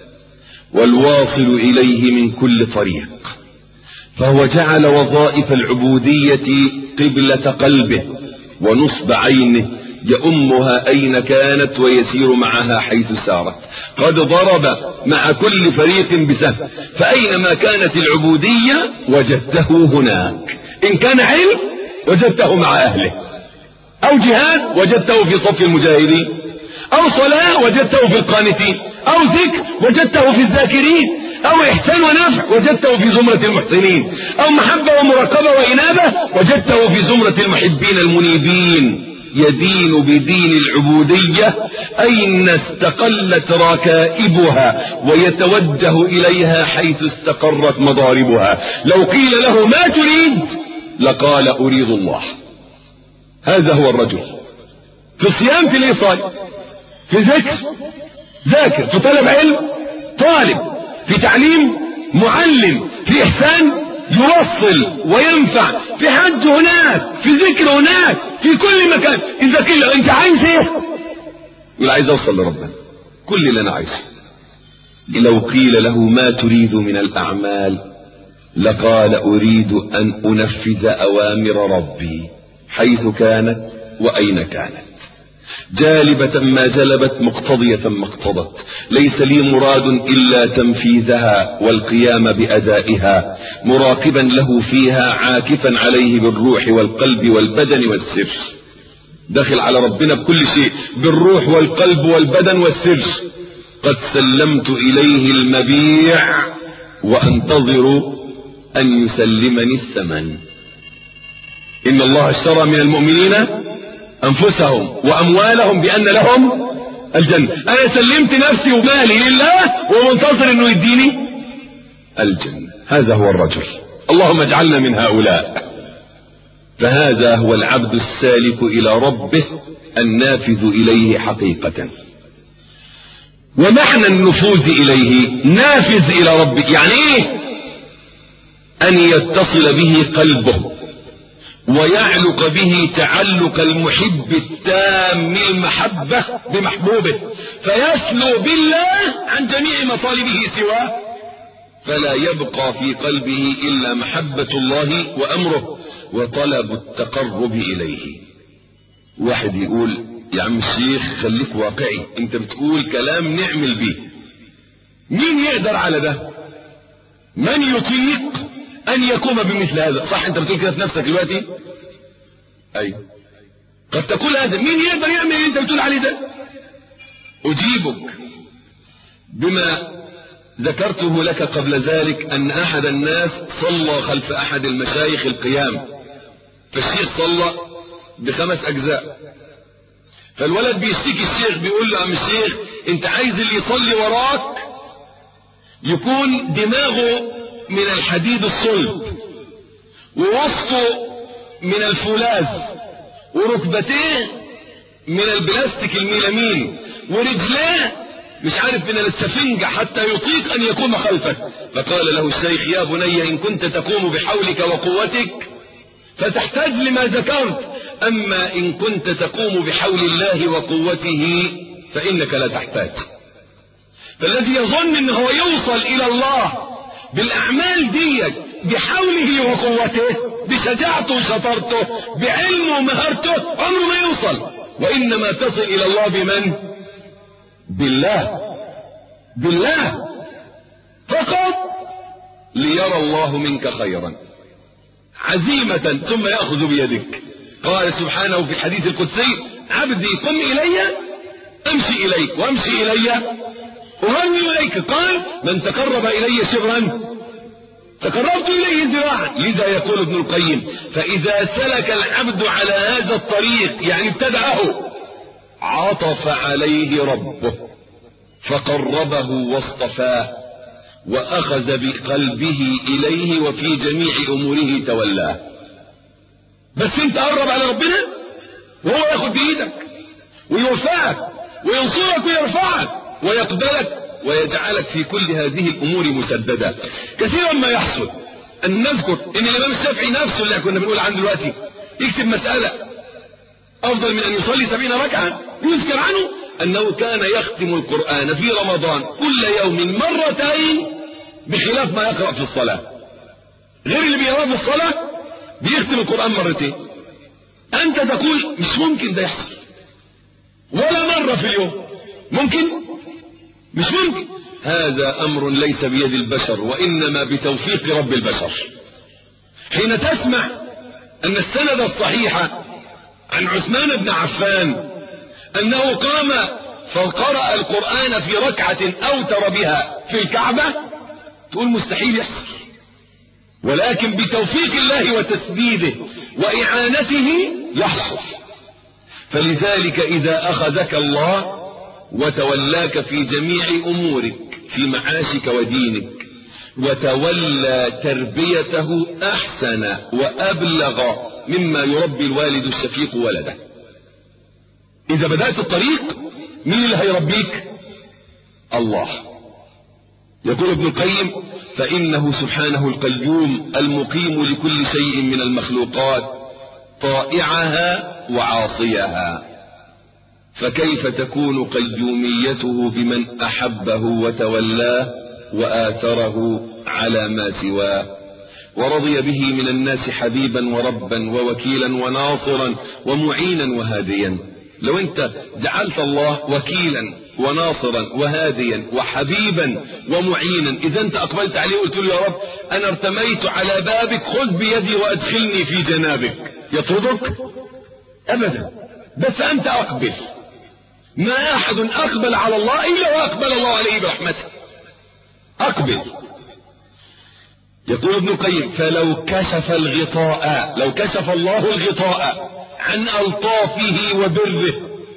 والواصل إليه من كل طريق، فهو جعل وظائف العبودية قبلة قلبه ونصب عينه يؤمها أين كانت ويسير معها حيث سارت. قد ضرب مع كل فريق بسهم، فأينما كانت العبودية وجدته هناك، إن كان علم وجدته مع أهله، أو جهاد وجدته في صف المجاهدين، أو صلاة وجدته في القانتين، أو ذكر وجدته في الذاكرين، أو إحسان ونفع وجدته في زمرة المحسنين، أو محبة ومراقبة وإنابة وجدته في زمرة المحبين المنيبين. يدين بدين العبودية أين استقلت ركائبها ويتوجه إليها حيث استقرت مضاربها. لو قيل له ما تريد لقال أريد الله. هذا هو الرجل في الصيام، في الإيصال، في ذكر ذاكر، في طلب علم طالب، في تعليم معلم، في إحسان يوصل وينفع، في حج هناك، في ذكر هناك، في كل مكان. إذا قيل أنت عايز إيه؟ يقول عايز أوصل لربنا، كل اللي أنا عايزه. لو قيل له ما تريد من الأعمال لقال أريد أن أنفذ أوامر ربي حيث كانت وأين كانت، جالبة ما جلبت، مقتضية ما اقتضت. ليس لي مراد إلا تنفيذها والقيام بأدائها، مراقبا له فيها، عاكفا عليه بالروح والقلب والبدن والسر. داخل على ربنا بكل شيء، بالروح والقلب والبدن والسر. قد سلمت إليه المبيع وأنتظر أن يسلمني الثمن. إن الله اشترى من المؤمنين أنفسهم وأموالهم بأن لهم الجنة. أنا سلمت نفسي ومالي لله ومنتظر أنه يديني الجنة. هذا هو الرجل، اللهم اجعلنا من هؤلاء. فهذا هو العبد السالك إلى ربه النافذ إليه حقيقة. ومعنى النفوذ إليه نافذ إلى ربه يعني إيه؟ أن يتصل به قلبه ويعلق به تعلق المحب التام المحبة بمحبوبه، فيسلو بالله عن جميع مطالبه سواه، فلا يبقى في قلبه إلا محبة الله وأمره وطلب التقرب إليه. واحد يقول يا عم الشيخ خليك واقعي، انت بتقول كلام نعمل به، مين يقدر على ده؟ من يطيق أن يقوم بمثل هذا؟ صح انت بتقول كده في نفسك دلوقتي؟ أي قد تقول هذا، مين يقدر يعمل اللي انت بتقول عليه ده؟ أجيبك بما ذكرته لك قبل ذلك، أن أحد الناس صلى خلف أحد المشايخ القيام، فالشيخ صلى بخمس أجزاء، فالولد بيشتكي الشيخ بيقول له عم الشيخ انت عايز اللي يصلي وراك يكون دماغه من الحديد الصلب ووسطه من الفولاذ وركبتيه من البلاستيك الميلامين ورجليه مش عارف من السفنجة حتى يطيق أن يقوم خلفك. فقال له الشيخ يا بني إن كنت تقوم بحولك وقوتك فتحتاج لما ذكرت، أما إن كنت تقوم بحول الله وقوته فإنك لا تحتاج. فالذي يظن أنه يوصل إلى الله بالأعمال ديت بحوله وقوته بشجاعته وشطارته بعلمه ومهارته عمره ما يوصل، وإنما تصل إلى الله بمن؟ بالله، بالله فقط ليرى الله منك خيرا عزيمة ثم يأخذ بيدك. قال سبحانه في الحديث القدسي عبدي قم إلي أمشي إليك وأمشي إلي أهرول إليك. قال من تقرب إلي شبرا تقربت إليه ذراعا. لذا يقول ابن القيم فإذا سلك العبد على هذا الطريق يعني ابتدعه عطف عليه ربه فقربه واصطفاه وأخذ بقلبه إليه وفي جميع أموره تولاه. بس انت قرب على ربنا وهو ياخد بإيدك ويوفاك وينصرك ويرفعك ويقبلك ويجعلك في كل هذه الأمور مسددة. كثيرا ما يحصل أن نذكر أن الإمام الشافعي نفسه اللي كنا بنقول عنه دلوقتي يكتب مسألة أفضل من أن يصلي سبعين ركعة، يذكر عنه أنه كان يختم القرآن في رمضان كل يوم مرتين بخلاف ما يقرأ في الصلاة. غير اللي بيقرأ في الصلاة بيختم القرآن مرتين. أنت تقول مش ممكن ده يحصل ولا مرة في اليوم، ممكن؟ مش ممكن. هذا أمر ليس بيد البشر وإنما بتوفيق رب البشر. حين تسمع أن السند الصحيح عن عثمان بن عفان أنه قام فقرأ القرآن في ركعة أوتر بها في الكعبة، تقول مستحيل يحصل، ولكن بتوفيق الله وتسديده وإعانته يحصل. فلذلك إذا أخذك الله وتولاك في جميع أمورك في معاشك ودينك وتولى تربيته أحسن وأبلغ مما يربي الوالد الشفيق ولده. إذا بدأت الطريق مين اللي هيربيك؟ الله. يقول ابن القيم فإنه سبحانه القيوم المقيم لكل شيء من المخلوقات طائعها وعاصيها، فكيف تكون قيوميته بمن أحبه وتولاه وآثره على ما سواه ورضي به من الناس حبيبا وربا ووكيلا وناصرا ومعينا وهاديا. لو انت جعلت الله وكيلا وناصرا وهاديا وحبيبا ومعينا، اذا انت اقبلت عليه وقلت له يا رب انا ارتميت على بابك خذ بيدي وادخلني في جنابك، يطردك؟ ابدا. بس انت اقبل. ما احد اقبل على الله الا واقبل الله عليه برحمته. اقبل. يقول ابن القيم فلو كشف الغطاء، لو كشف الله الغطاء عن ألطافه وبره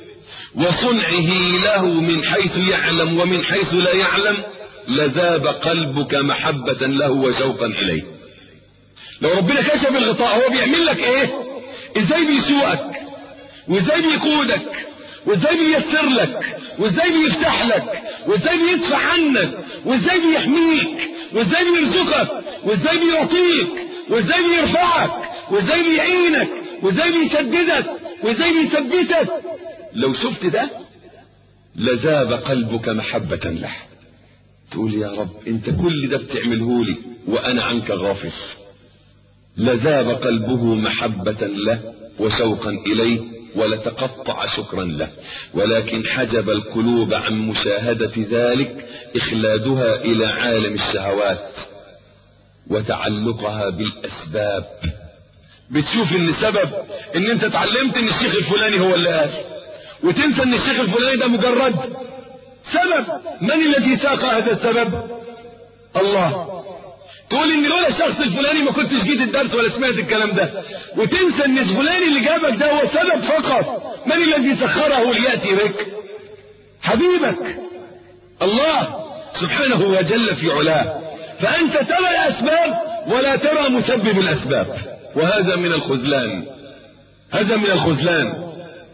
وصنعه له من حيث يعلم ومن حيث لا يعلم لذاب قلبك محبة له وشوقا إليه. لو ربنا كشف الغطاء هو بيعمل لك ايه؟ ازاي بيسوقك وازاي بيقودك وازاي بييسر لك وازاي بيفتح لك وازاي بيدفع عنك وازاي بيحميك وازاي بيرزقك وازاي بيعطيك وازاي بيرفعك وازاي بيعينك وازاي بيسددك وازاي بيثبتك. لو شفت ده لذاب قلبك محبة له، تقول يا رب انت كل ده بتعمله لي وانا عنك غافل. لذاب قلبه محبة له وشوقا اليه ولتقطع شكرا له، ولكن حجب القلوب عن مشاهدة ذلك إخلادها إلى عالم الشهوات وتعلقها بالأسباب. بتشوف ان سبب ان انت اتعلمت ان الشيخ الفلاني هو اللي قال، وتنسى ان الشيخ الفلاني ده مجرد سبب. من الذي ساق هذا السبب؟ الله. تقول ان لولا الشخص الفلاني ما كنتش جيت الدرس ولا سمعت الكلام ده، وتنسى ان الفلاني اللي جابك ده هو سبب فقط. من الذي سخره ليأتي بك؟ حبيبك الله سبحانه وجل في علاه. فأنت ترى الأسباب ولا ترى مسبب الأسباب، وهذا من الخذلان، هذا من الخذلان.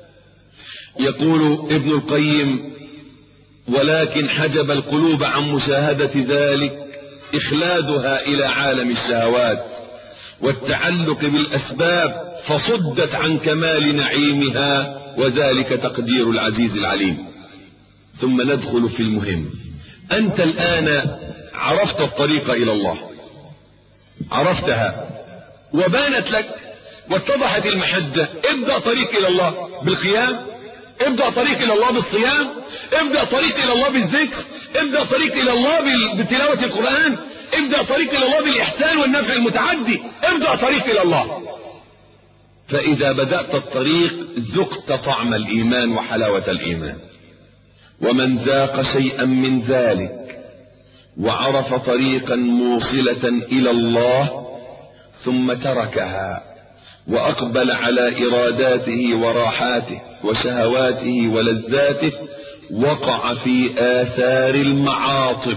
يقول ابن القيم ولكن حجب القلوب عن مشاهدة ذلك إخلادها إلى عالم الشهوات والتعلق بالأسباب فصدت عن كمال نعيمها، وذلك تقدير العزيز العليم. ثم ندخل في المهم. أنت الآن عرفت الطريق إلى الله، عرفتها وبانت لك واتضحت المحجة. ابدأ طريق إلى الله بالقيام، ابدأ طريق إلى الله بالصيام، ابدأ طريق إلى الله بالذكر، ابدأ طريق إلى الله بتلاوة القرآن، ابدأ طريق إلى الله بالإحسان والنفع المتعدي، ابدأ طريق إلى الله. فإذا بدأت الطريق ذقت طعم الإيمان وحلاوة الإيمان. ومن ذاق شيئا من ذلك وعرف طريقا موصلة إلى الله ثم تركها وأقبل على إراداته وراحاته وشهواته ولذاته وقع في آثار المعاطب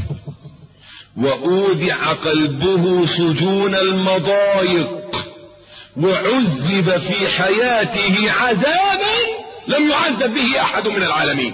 وأودع قلبه سجون المضايق وعذب في حياته عذابا لم يعذب به أحد من العالمين.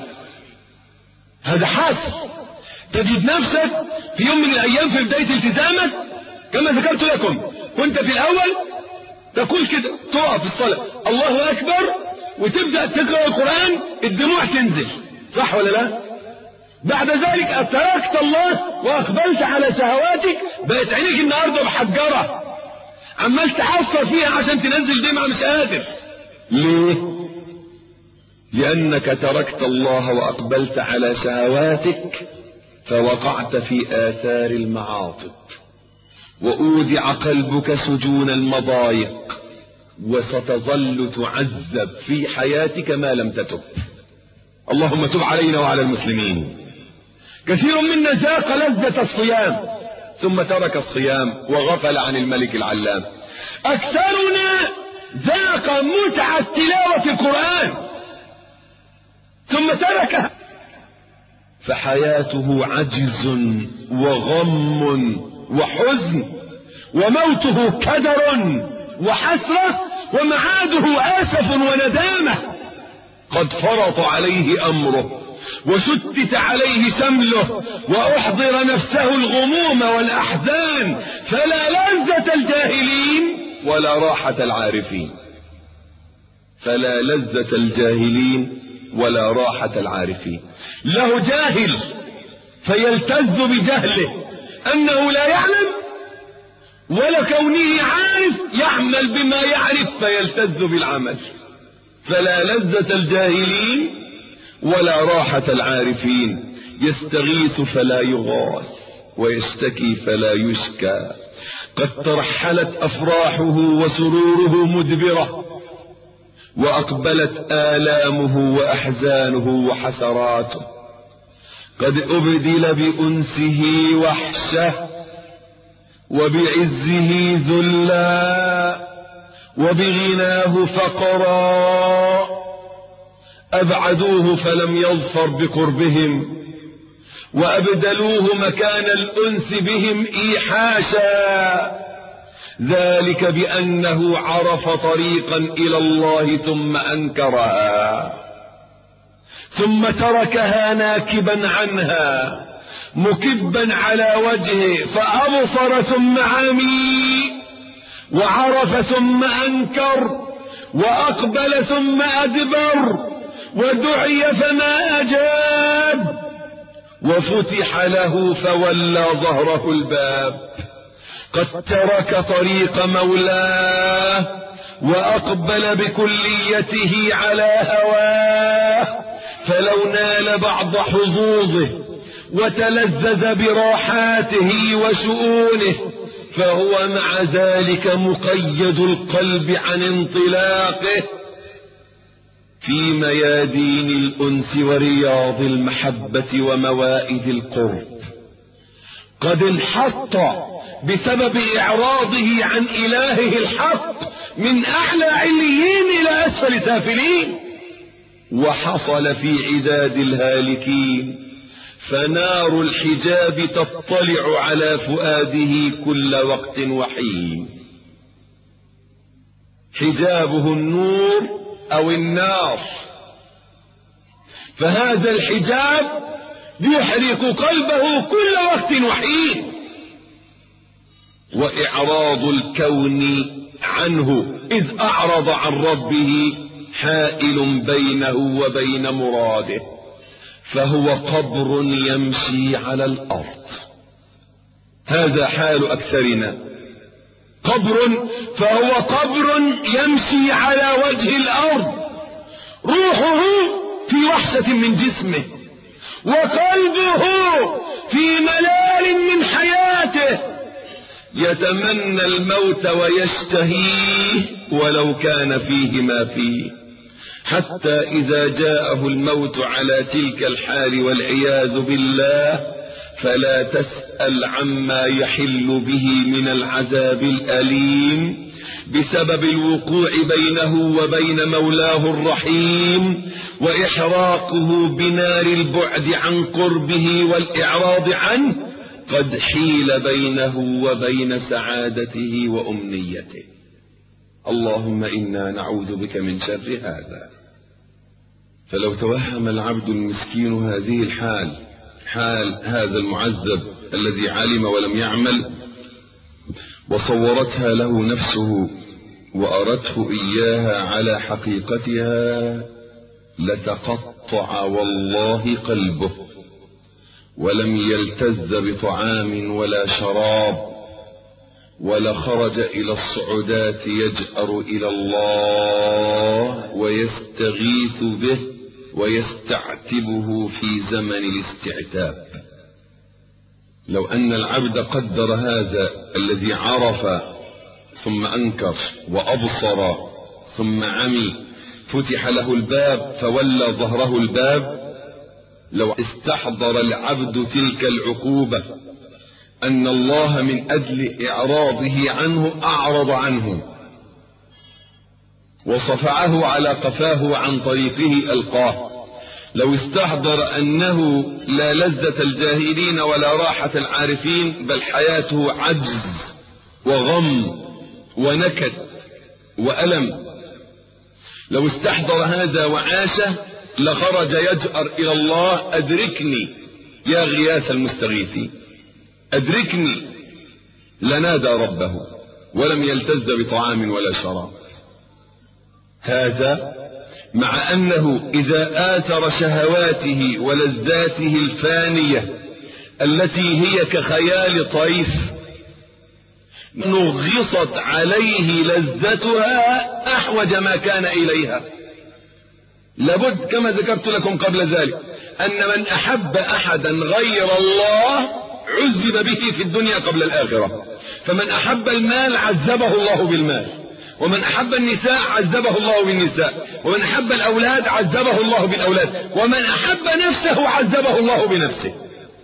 هذا حاصل. تجد نفسك في يوم من الأيام في بداية التزامك كما ذكرت لكم، كنت في الأول تقول كده، تقف في الصلاة الله أكبر وتبدأ تقرأ القرآن الدموع تنزل، صح ولا لا؟ بعد ذلك أتركت الله وأقبلت على شهواتك، بقت عينيك النهاردة محجرة، عمال تحصر فيها عشان تنزل دمعة مش قادر. ليه؟ لأنك تركت الله وأقبلت على شهواتك فوقعت في آثار المعاطب، وأودع قلبك سجون المضايق، وستظل تعذب في حياتك ما لم تتب. اللهم تب علينا وعلى المسلمين. كثير منا ذاق لذة الصيام ثم ترك الصيام وغفل عن الملك العلام. أكثرنا ذاق متعة تلاوة القرآن ثم تركها، فحياته عجز وغم وحزن، وموته كدر وحسرة، ومعاده آسف وندامة. قد فرط عليه أمره وشتت عليه شمله، وأحضر نفسه الغموم والأحزان، فلا لذة الجاهلين ولا راحة العارفين. فلا لذة الجاهلين ولا راحة العارفين. له جاهل فيلتز بجهله أنه لا يعلم، ولكونه عارف يعمل بما يعرف فيلتز بالعمل. فلا لذة الجاهلين ولا راحة العارفين. يستغيث فلا يغاث، ويشتكي فلا يشكى. قد ترحلت أفراحه وسروره مدبرة، وأقبلت آلامه وأحزانه وحسراته. قد أبدل بأنسه وحشة، وبعزه ذلا، وبغناه فقرا. أبعدوه فلم يظفر بقربهم، وأبدلوه مكان الأنس بهم إيحاشا. ذلك بأنه عرف طريقا إلى الله ثم أنكرها، ثم تركها ناكبا عنها مكبا على وجهه، فأبصر ثم عمي، وعرف ثم أنكر، وأقبل ثم أدبر، ودعي فما أجاب، وفتح له فولى ظهره الباب. قد ترك طريق مولاه، وأقبل بكليته على هواه. فلو نال بعض حظوظه وتلذذ براحاته وشؤونه، فهو مع ذلك مقيد القلب عن انطلاقه في ميادين الأنس ورياض المحبة وموائد القرب. قد انحط بسبب إعراضه عن إلهه الحق من أعلى عليين إلى أسفل سافلين، وحصل في عداد الهالكين. فنار الحجاب تطلع على فؤاده كل وقت وحين. حجابه النور أو النار، فهذا الحجاب يحرق قلبه كل وقت وحين. وإعراض الكون عنه إذ أعرض عن ربه حائل بينه وبين مراده، فهو قبر يمشي على الأرض. هذا حال أكثرنا، قبر، فهو قبر يمشي على وجه الأرض، روحه في وحشة من جسمه، وقلبه في ملال من حياته، يتمنى الموت ويشتهيه ولو كان فيه ما فيه، حتى إذا جاءه الموت على تلك الحال والعياذ بالله فلا تسأل عما يحل به من العذاب الأليم بسبب الوقوع بينه وبين مولاه الرحيم، وإحراقه بنار البعد عن قربه والإعراض عنه قد حيل بينه وبين سعادته وأمنيته. اللهم إنا نعوذ بك من شر هذا. فلو توهم العبد المسكين هذه الحال، حال هذا المعذب الذي علم ولم يعمل، وصورتها له نفسه وأرته إياها على حقيقتها لتقطع والله قلبه، ولم يلتذ بطعام ولا شراب، ولخرج إلى الصعودات يجأر إلى الله ويستغيث به ويستعتبه في زمن الاستعتاب. لو أن العبد قدر هذا الذي عرف ثم أنكر وأبصر ثم عمي فتح له الباب فولى ظهره الباب، لو استحضر العبد تلك العقوبة أن الله من أجل إعراضه عنه أعرض عنه وصفعه على قفاه عن طريقه ألقاه، لو استحضر أنه لا لذة الجاهلين ولا راحة العارفين بل حياته عجز وغم ونكد وألم، لو استحضر هذا وعاشه لخرج يجأر إلى الله: أدركني يا غياث المستغيثين، أدركني. لنادى ربه ولم يلتذ بطعام ولا شراب. هذا مع أنه إذا آثر شهواته ولذاته الفانية التي هي كخيال طيف نغصت عليه لذتها أحوج ما كان إليها. لابد كما ذكرت لكم قبل ذلك أن من أحب أحدا غير الله عذب به في الدنيا قبل الآخرة. فمن أحب المال عذبه الله بالمال، ومن أحب النساء عذبه الله بالنساء، ومن أحب الأولاد عذبه الله بالأولاد، ومن أحب نفسه عذبه الله بنفسه.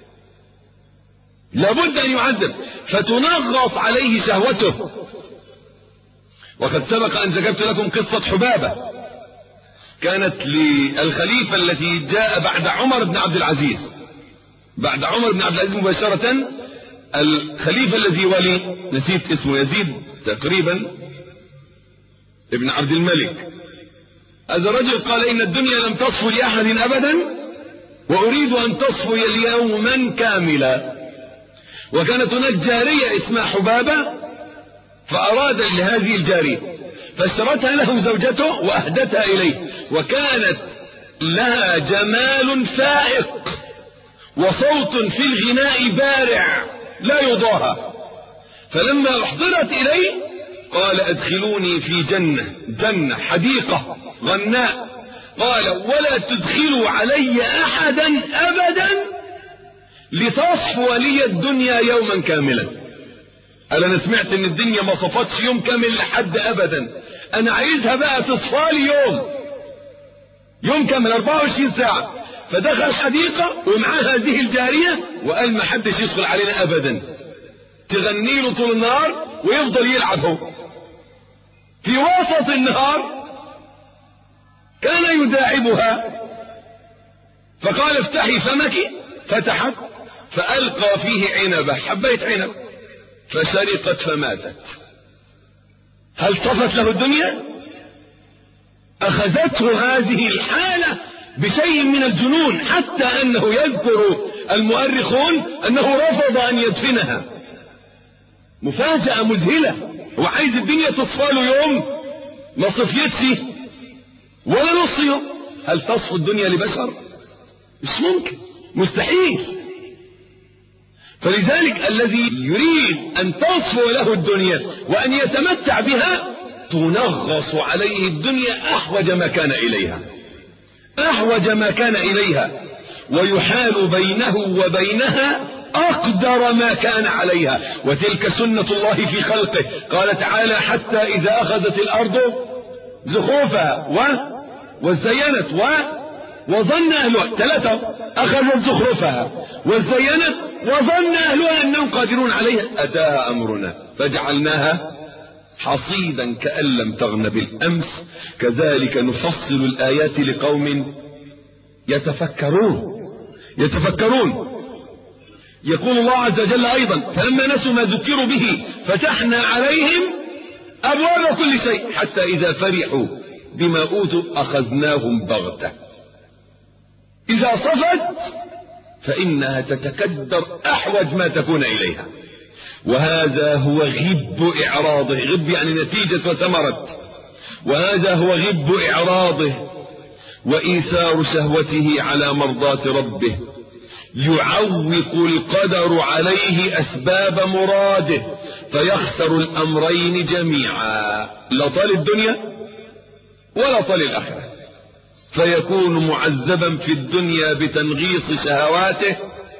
لابد أن يعذب فتنغص عليه شهوته. وقد سبق أن ذكرت لكم قصة حبابة كانت للخليفة التي جاء بعد عمر بن عبد العزيز. بعد عمر بن عبد العزيز مباشرة الخليفة الذي ولي نسيت اسمه يزيد تقريبا ابن عبد الملك. هذا الرجل قال: إن الدنيا لم تصفو لأحد أبدا وأريد أن تصفو يوما كاملا. وكانت هناك جارية اسمها حبابة فأراد لهذه الجارية فاشترتها له زوجته وأهدتها إليه، وكانت لها جمال فائق وصوت في الغناء بارع لا يضاهى. فلما أحضرت إليه قال: أدخلوني في جنة جنة حديقة غناء. قال: ولا تدخلوا علي أحدا أبدا لتصفو لي الدنيا يوما كاملا. قال: أنا سمعت ان الدنيا ما صفتش يوم كامل لحد أبدا، أنا عايزها بقى تصفى لي يوم يوم كامل أربعة وعشرين ساعة. فدخل حديقة ومعاه هذه الجارية وقال: ما حدش يدخل علينا أبدا، تغني له طول النهار ويفضل يلعب هو. في وسط النهار كان يداعبها فقال: افتحي فمك. فتحت فألقى فيه عنبة حبيت عنب فسرقت فماتت. هل طفت له الدنيا؟ أخذته هذه الحالة بشيء من الجنون حتى أنه يذكر المؤرخون أنه رفض أن يدفنها. مفاجأة مذهلة، هو عايز الدنيا تصفى له يوم ما صفيتش ولا نص يوم. هل تصفى الدنيا لبشر؟ مش ممكن، مستحيل. فلذلك الذي يريد أن تصفو له الدنيا وأن يتمتع بها تنغص عليه الدنيا أحوج ما كان إليها أحوج ما كان إليها ويحال بينه وبينها أقدر ما كان عليها. وتلك سنة الله في خلقه. قال تعالى: حتى إذا أخذت الأرض زخرفها و... وزينت و... وظن أهلها ثلاثة أخذت زخرفها وزينت وظن أهلها أنهم قادرون عليها أتاها أمرنا فجعلناها حصيدا كأن لم تغن بالأمس كذلك نفصل الآيات لقوم يتفكرون يتفكرون يقول الله عز وجل أيضا: فلما نسوا ما ذكروا به فتحنا عليهم أبواب كل شيء حتى إذا فرحوا بما أوتوا أخذناهم بغتة. إذا صفت فإنها تتكدر أحوج ما تكون إليها. وهذا هو غب إعراضه، غب يعني نتيجة وثمرة، وهذا هو غب إعراضه وإيثار شهوته على مرضاة ربه. يعوق القدر عليه أسباب مراده فيخسر الأمرين جميعا، لا طال الدنيا ولا طال الآخرة، فيكون معذبا في الدنيا بتنغيص شهواته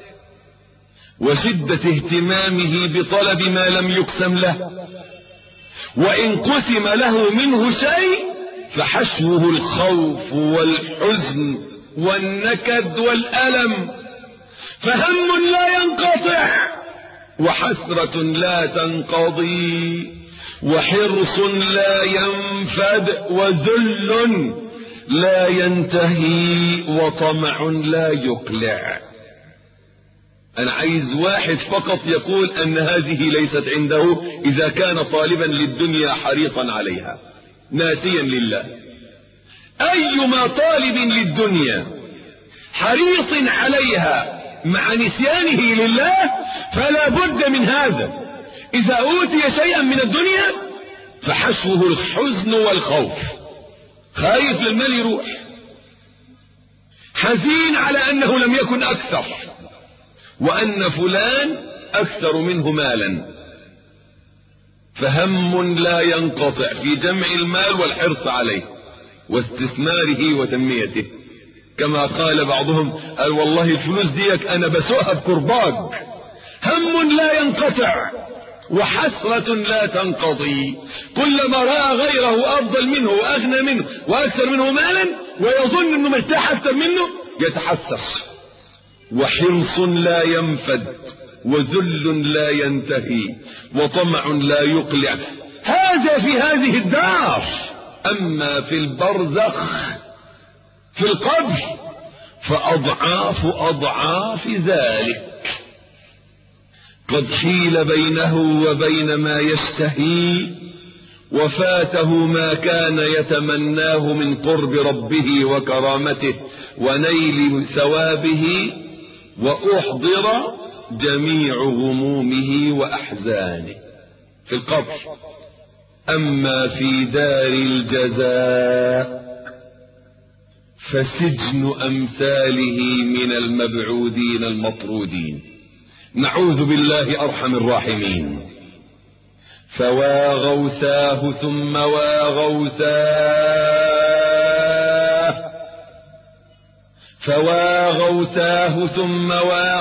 وشدة اهتمامه بطلب ما لم يقسم له، وإن قسم له منه شيء فحشوه الخوف والحزن والنكد والألم، فهم لا ينقطع وحسرة لا تنقضي وحرص لا ينفد وذل لا ينتهي وطمع لا يقلع. أنا عايز واحد فقط يقول أن هذه ليست عنده إذا كان طالبا للدنيا حريصا عليها ناسيا لله. أيما طالب للدنيا حريص عليها مع نسيانه لله فلا بد من هذا، إذا أوتي شيئا من الدنيا فحشوه الحزن والخوف، خايف للمال يروح، حزين على أنه لم يكن أكثر وأن فلان أكثر منه مالا، فهم لا ينقطع في جمع المال والحرص عليه واستثماره وتنميته، كما قال بعضهم قال والله الفلوس ديك أنا بسوقها بكرباج. هم لا ينقطع وحسرة لا تنقضي، كلما رأى غيره أفضل منه وأغنى منه وأكثر منه مالا ويظن أنه مرتاح أكثر منه يتحسر، وحرص لا ينفد وذل لا ينتهي وطمع لا يقلع. هذا في هذه الدار، أما في البرزخ في القبر فأضعاف أضعاف ذلك. قد حيل بينه وبين ما يشتهي وفاته ما كان يتمناه من قرب ربه وكرامته ونيل ثوابه، وأحضر جميع غمومه وأحزانه في القبر. أما في دار الجزاء فسجن أمثاله من المبعوثين المطرودين، نعوذ بالله أرحم الراحمين. فوا غوثاه ثم وا غوثاه، فوا غوثاه ثم وا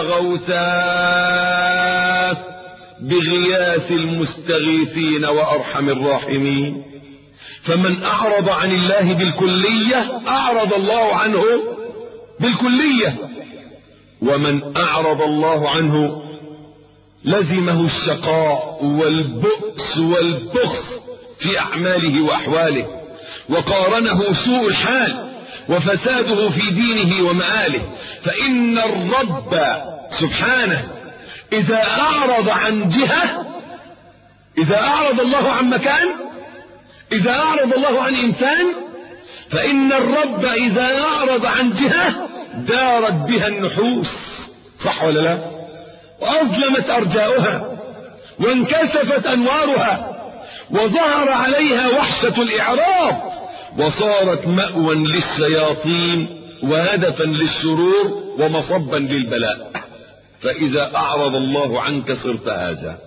غوثاه بغياث المستغيثين وأرحم الراحمين. فمن أعرض عن الله بالكلية أعرض الله عنه بالكلية، ومن أعرض الله عنه لزمه الشقاء والبؤس والبخس في أعماله وأحواله، وقارنه سوء الحال وفساده في دينه ومآله. فإن الرب سبحانه إذا أعرض عن جهة، إذا أعرض الله عن مكان، إذا أعرض الله عن إنسان، فإن الرب إذا أعرض عن جهة دارت بها النحوس، صح ولا لا؟ وأظلمت أرجاؤها وانكسفت أنوارها وظهر عليها وحشة الإعراض وصارت مأوى للشياطين وهدفا للشرور ومصبا للبلاء. فإذا أعرض الله عنك صرت هذا.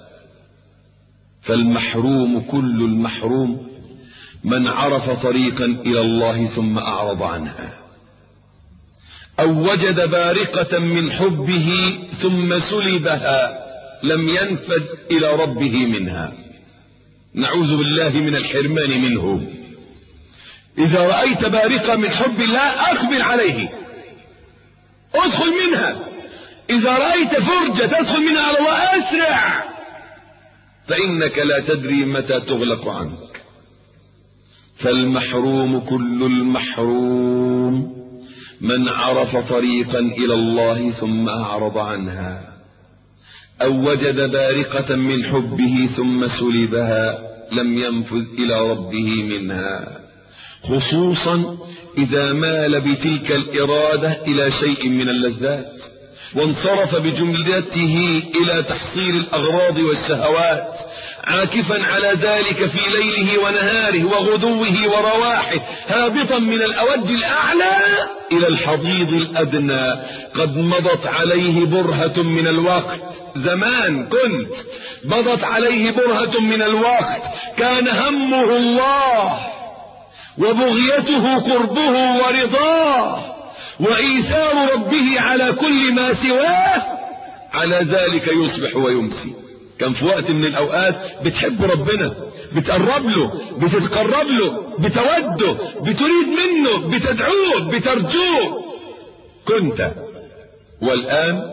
فالمحروم كل المحروم من عرف طريقا إلى الله ثم أعرض عنها، أو وجد بارقة من حبه ثم سلبها لم ينفد إلى ربه منها، نعوذ بالله من الحرمان منه. إذا رأيت بارقة من حب الله أقبل عليه، ادخل منها. إذا رأيت فرجة تدخل منها على الله أسرع، فإنك لا تدري متى تغلق عنك. فالمحروم كل المحروم من عرف طريقا إلى الله ثم أعرض عنها، أو وجد بارقة من حبه ثم سلبها لم ينفذ إلى ربه منها، خصوصا إذا مال بتلك الإرادة إلى شيء من اللذات وانصرف بجملته إلى تحصيل الأغراض والشهوات، عاكفا على ذلك في ليله ونهاره وغدوه ورواحه، هابطا من الأوج الأعلى إلى الحضيض الأدنى. قد مضت عليه برهة من الوقت، زمان كنت مضت عليه برهة من الوقت كان همه الله وبغيته قربه ورضاه وإيثار ربه على كل ما سواه، على ذلك يصبح ويمسي. كان في وقت من الأوقات بتحب ربنا، بتقرب له، بتتقرب له، بتوده، بتريد منه، بتدعوه، بترجوه كنت، والآن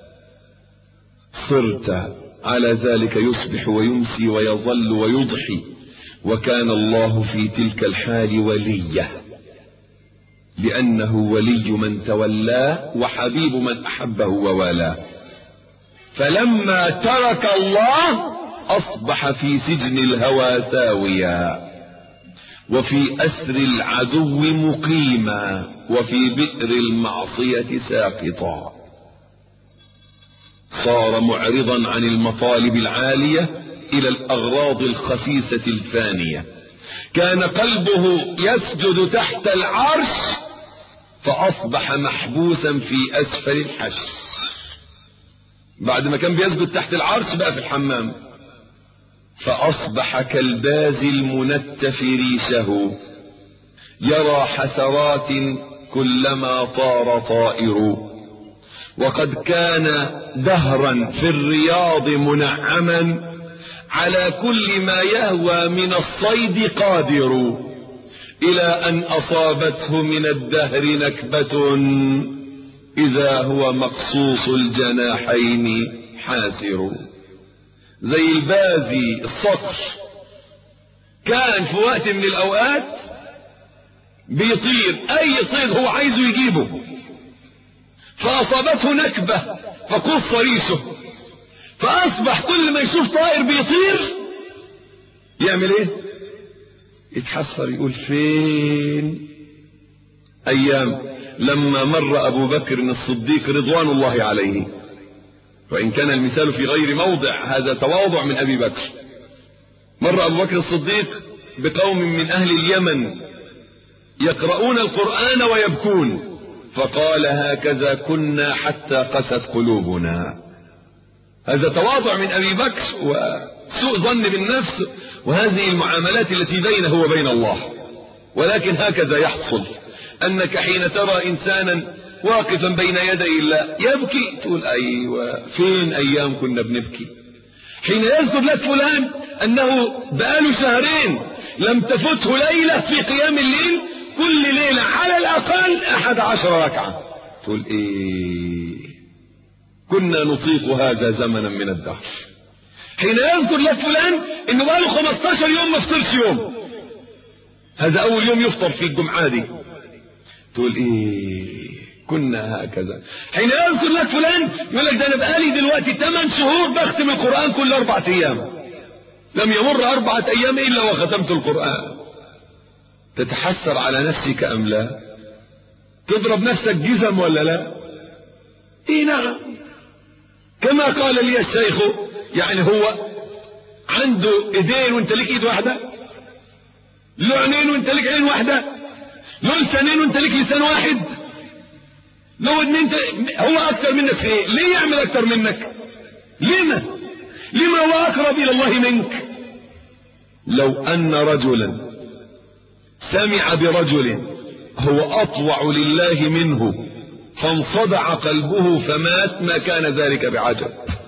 صرت على ذلك يصبح ويمسي ويظل ويضحي. وكان الله في تلك الحال وليه، لأنه ولي من تولاه وحبيب من أحبه ووالاه. فلما ترك الله أصبح في سجن الهوى ساويا، وفي أسر العدو مقيما، وفي بئر المعصية ساقطا. صار معرضا عن المطالب العالية إلى الأغراض الخسيسة الفانية. كان قلبه يسجد تحت العرش فأصبح محبوسا في أسفل الحشر. بعد ما كان بيسجد تحت العرش بقى في الحمام. فأصبح كالباز المنتف ريشه، يرى حسرات كلما طار طائر. وقد كان دهرا في الرياض منعما، على كل ما يهوى من الصيد قادر، إلى أن أصابته من الدهر نكبة، إذا هو مقصوص الجناحين حاسر. زي البازي الصقر، كان في وقت من الأوقات بيطير أي صيد هو عايزه يجيبه، فأصابته نكبة فقص ريشه، فأصبح كل ما يشوف طائر بيطير يعمل ايه؟ يتحسر، يقول فين أيام لما مر أبو بكر الصديق رضوان الله عليه، وإن كان المثال في غير موضع، هذا تواضع من أبي بكر. مر أبو بكر الصديق بقوم من أهل اليمن يقرؤون القرآن ويبكون، فقال هكذا كنا حتى قست قلوبنا. هذا تواضع من أبي بكر وسوء ظن بالنفس، وهذه المعاملات التي بينه وبين الله. ولكن هكذا يحصل، أنك حين ترى إنسانا واقفا بين يدي الله يبكي تقول أيوة فين أيام كنا بنبكي. حين يذكر لك فلان أنه بقاله شهرين لم تفته ليلة في قيام الليل، كل ليلة على الأقل أحد عشر ركعة، تقول إيه كنا نطيق هذا زمنا من الدهر. حين يذكر لك فلان أنه بقاله خمسة عشر يوم ما فطرش يوم، هذا أول يوم يفطر في الجمعة دي، تقول إيه كنا هكذا. حين يذكر لك فلان يقول لك ده أنا بقالي دلوقتي ثمان شهور بختم القرآن كل أربعة أيام، لم يمر أربعة أيام إلا وختمت القرآن. تتحسر على نفسك أم لا؟ تضرب نفسك جزم ولا لا؟ إيه نعم، كما قال لي الشيخ، يعني هو عنده إيدين وانت لك إيد واحدة، له عينين وانت لك عين واحدة، له لسانين وانت لك لسان واحد، له ودنين هو أكثر منك في إيه؟ ليه يعمل أكثر منك؟ لما؟ لما هو أقرب إلى الله منك؟ لو أن رجلا سمع برجل هو أطوع لله منه فانصدع قلبه فمات ما كان ذلك بعجب.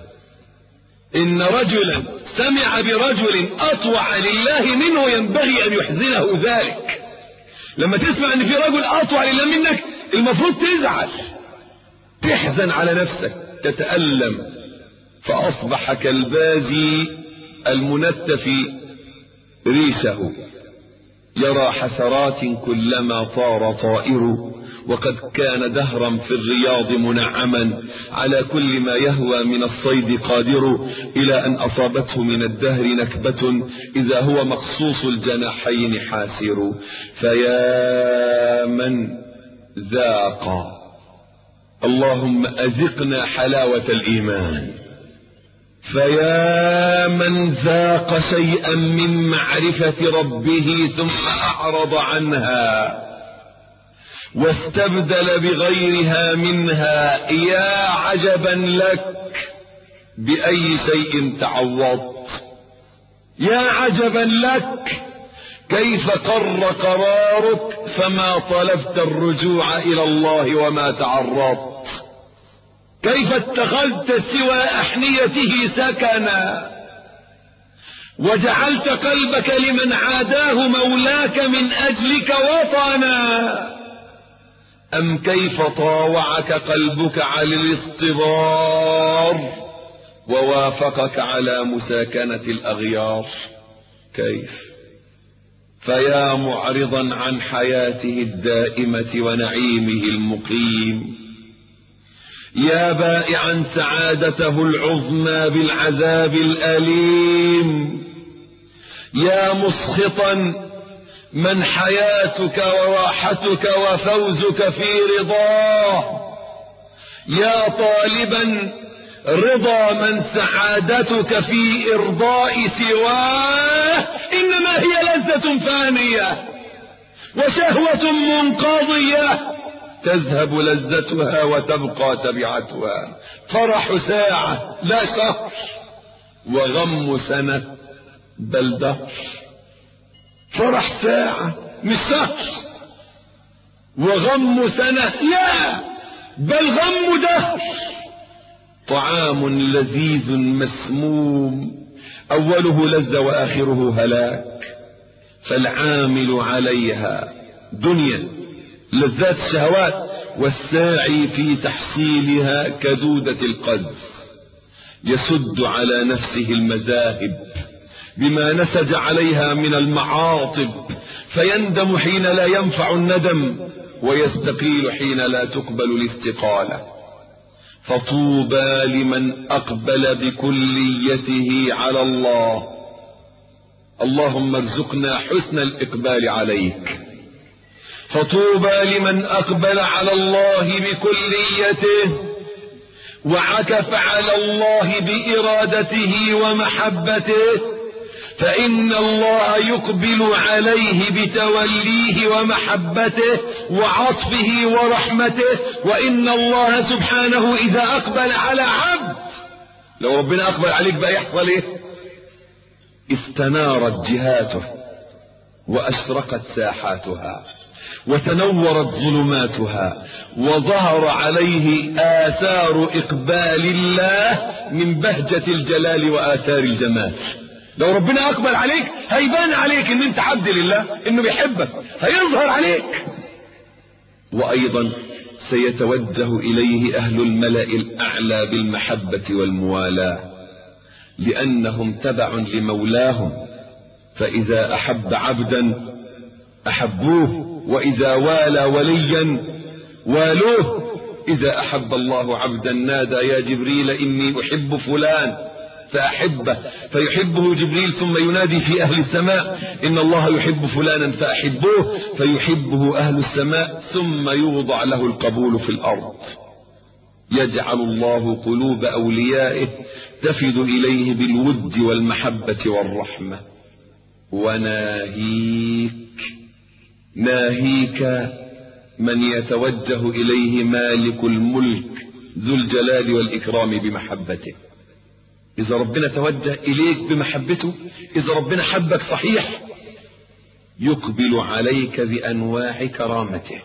إن رجلا سمع برجل أطوع لله منه ينبغي أن يحزنه ذلك. لما تسمع أن في رجل أطوع لله منك المفروض تزعل، تحزن على نفسك، تتألم. فأصبح كالبازي المنتف ريشه، يرى حسرات كلما طار طائر. وقد كان دهرا في الرياض منعما، على كل ما يهوى من الصيد قادر، إلى أن أصابته من الدهر نكبة، إذا هو مقصوص الجناحين حاسر. فيا من ذاق اللهم أذقنا حلاوة الإيمان. فيا من ذاق شيئا من معرفة ربه ثم أعرض عنها واستبدل بغيرها منها، يا عجبا لك بأي شيء تعوضت. يا عجبا لك كيف قر قرارك فما طلبت الرجوع إلى الله وما تعرضت. كيف اتخذت سوى أحنيته سكنا وجعلت قلبك لمن عاداه مولاك من أجلك وطنا. أم كيف طاوعك قلبك على الاصطبار ووافقك على مساكنة الأغيار. كيف؟ فيا معرضا عن حياته الدائمة ونعيمه المقيم، يا بائعا سعادته العظمى بالعذاب الأليم، يا مسخطا من حياتك وراحتك وفوزك في رضاه، يا طالبا رضا من سعادتك في إرضاء سواه. إنما هي لذة فانية وشهوة منقضية تذهب لذتها وتبقى تبعتها. فرح ساعة لا شهر، وغم سنة بل دهر. فرح ساعة مش شهر، وغم سنة لا بل غم دهر. طعام لذيذ مسموم أوله لذة وآخره هلاك، فالعامل عليها دنيا لذات الشهوات، والساعي في تحصيلها كدودة القذف يسد على نفسه المذاهب بما نسج عليها من المعاطب، فيندم حين لا ينفع الندم ويستقيل حين لا تقبل الاستقالة. فطوبى لمن أقبل بكليته على الله. اللهم ارزقنا حسن الإقبال عليك. فطوبى لمن أقبل على الله بكليته وعكف على الله بإرادته ومحبته، فإن الله يقبل عليه بتوليه ومحبته وعطفه ورحمته. وإن الله سبحانه إذا أقبل على عبد، لو ربنا أقبل عليك بقى يحصل إيه؟ استنارت جهاته وأشرقت ساحاتها وتنورت ظلماتها وظهر عليه آثار إقبال الله من بهجة الجلال وآثار الجمال. لو ربنا أقبل عليك هيبان عليك ان انت عبد لله، انه بيحبك، هيظهر عليك. وأيضا سيتوجه إليه أهل الملأ الأعلى بالمحبة والموالاة، لأنهم تبع لمولاهم. فإذا أحب عبدا أحبوه، وإذا والى وليا والوه. إذا أحب الله عبدا نادى يا جبريل إني أحب فلان فأحبه، فيحبه جبريل ثم ينادي في أهل السماء إن الله يحب فلانا فأحبوه، فيحبه أهل السماء ثم يوضع له القبول في الأرض. يجعل الله قلوب أوليائه تفد إليه بالود والمحبة والرحمة. وناهيك ناهيك من يتوجه إليه مالك الملك ذو الجلال والإكرام بمحبته. إذا ربنا توجه إليك بمحبته، إذا ربنا حبك صحيح، يقبل عليك بأنواع كرامته،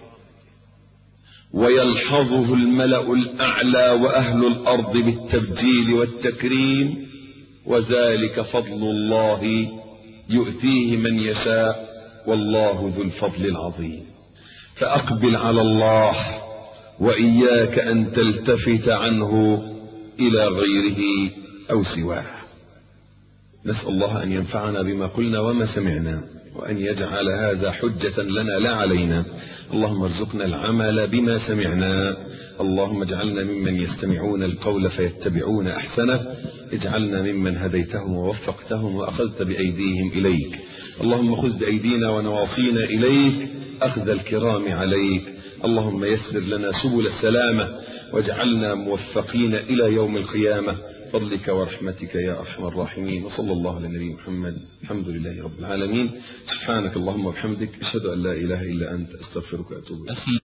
ويلحظه الملأ الأعلى وأهل الأرض بالتبجيل والتكريم، وذلك فضل الله يؤتيه من يشاء، والله ذو الفضل العظيم. فأقبل على الله، وإياك أن تلتفت عنه إلى غيره أو سواه. نسأل الله أن ينفعنا بما قلنا وما سمعنا، وأن يجعل هذا حجة لنا لا علينا. اللهم ارزقنا العمل بما سمعنا. اللهم اجعلنا ممن يستمعون القول فيتبعون أحسنه. اجعلنا ممن هديتهم ووفقتهم وأخذت بأيديهم إليك. اللهم خذ بأيدينا ونواصينا إليك. أخذ الكرام عليك. اللهم يسر لنا سبل السلامة واجعلنا موفقين إلى يوم القيامة فضلك ورحمتك يا أرحم الراحمين. وصلى الله على النبي محمد. الحمد لله رب العالمين. سبحانك اللهم وبحمدك أشهد أن لا إله إلا أنت أستغفرك وأتوب إليك.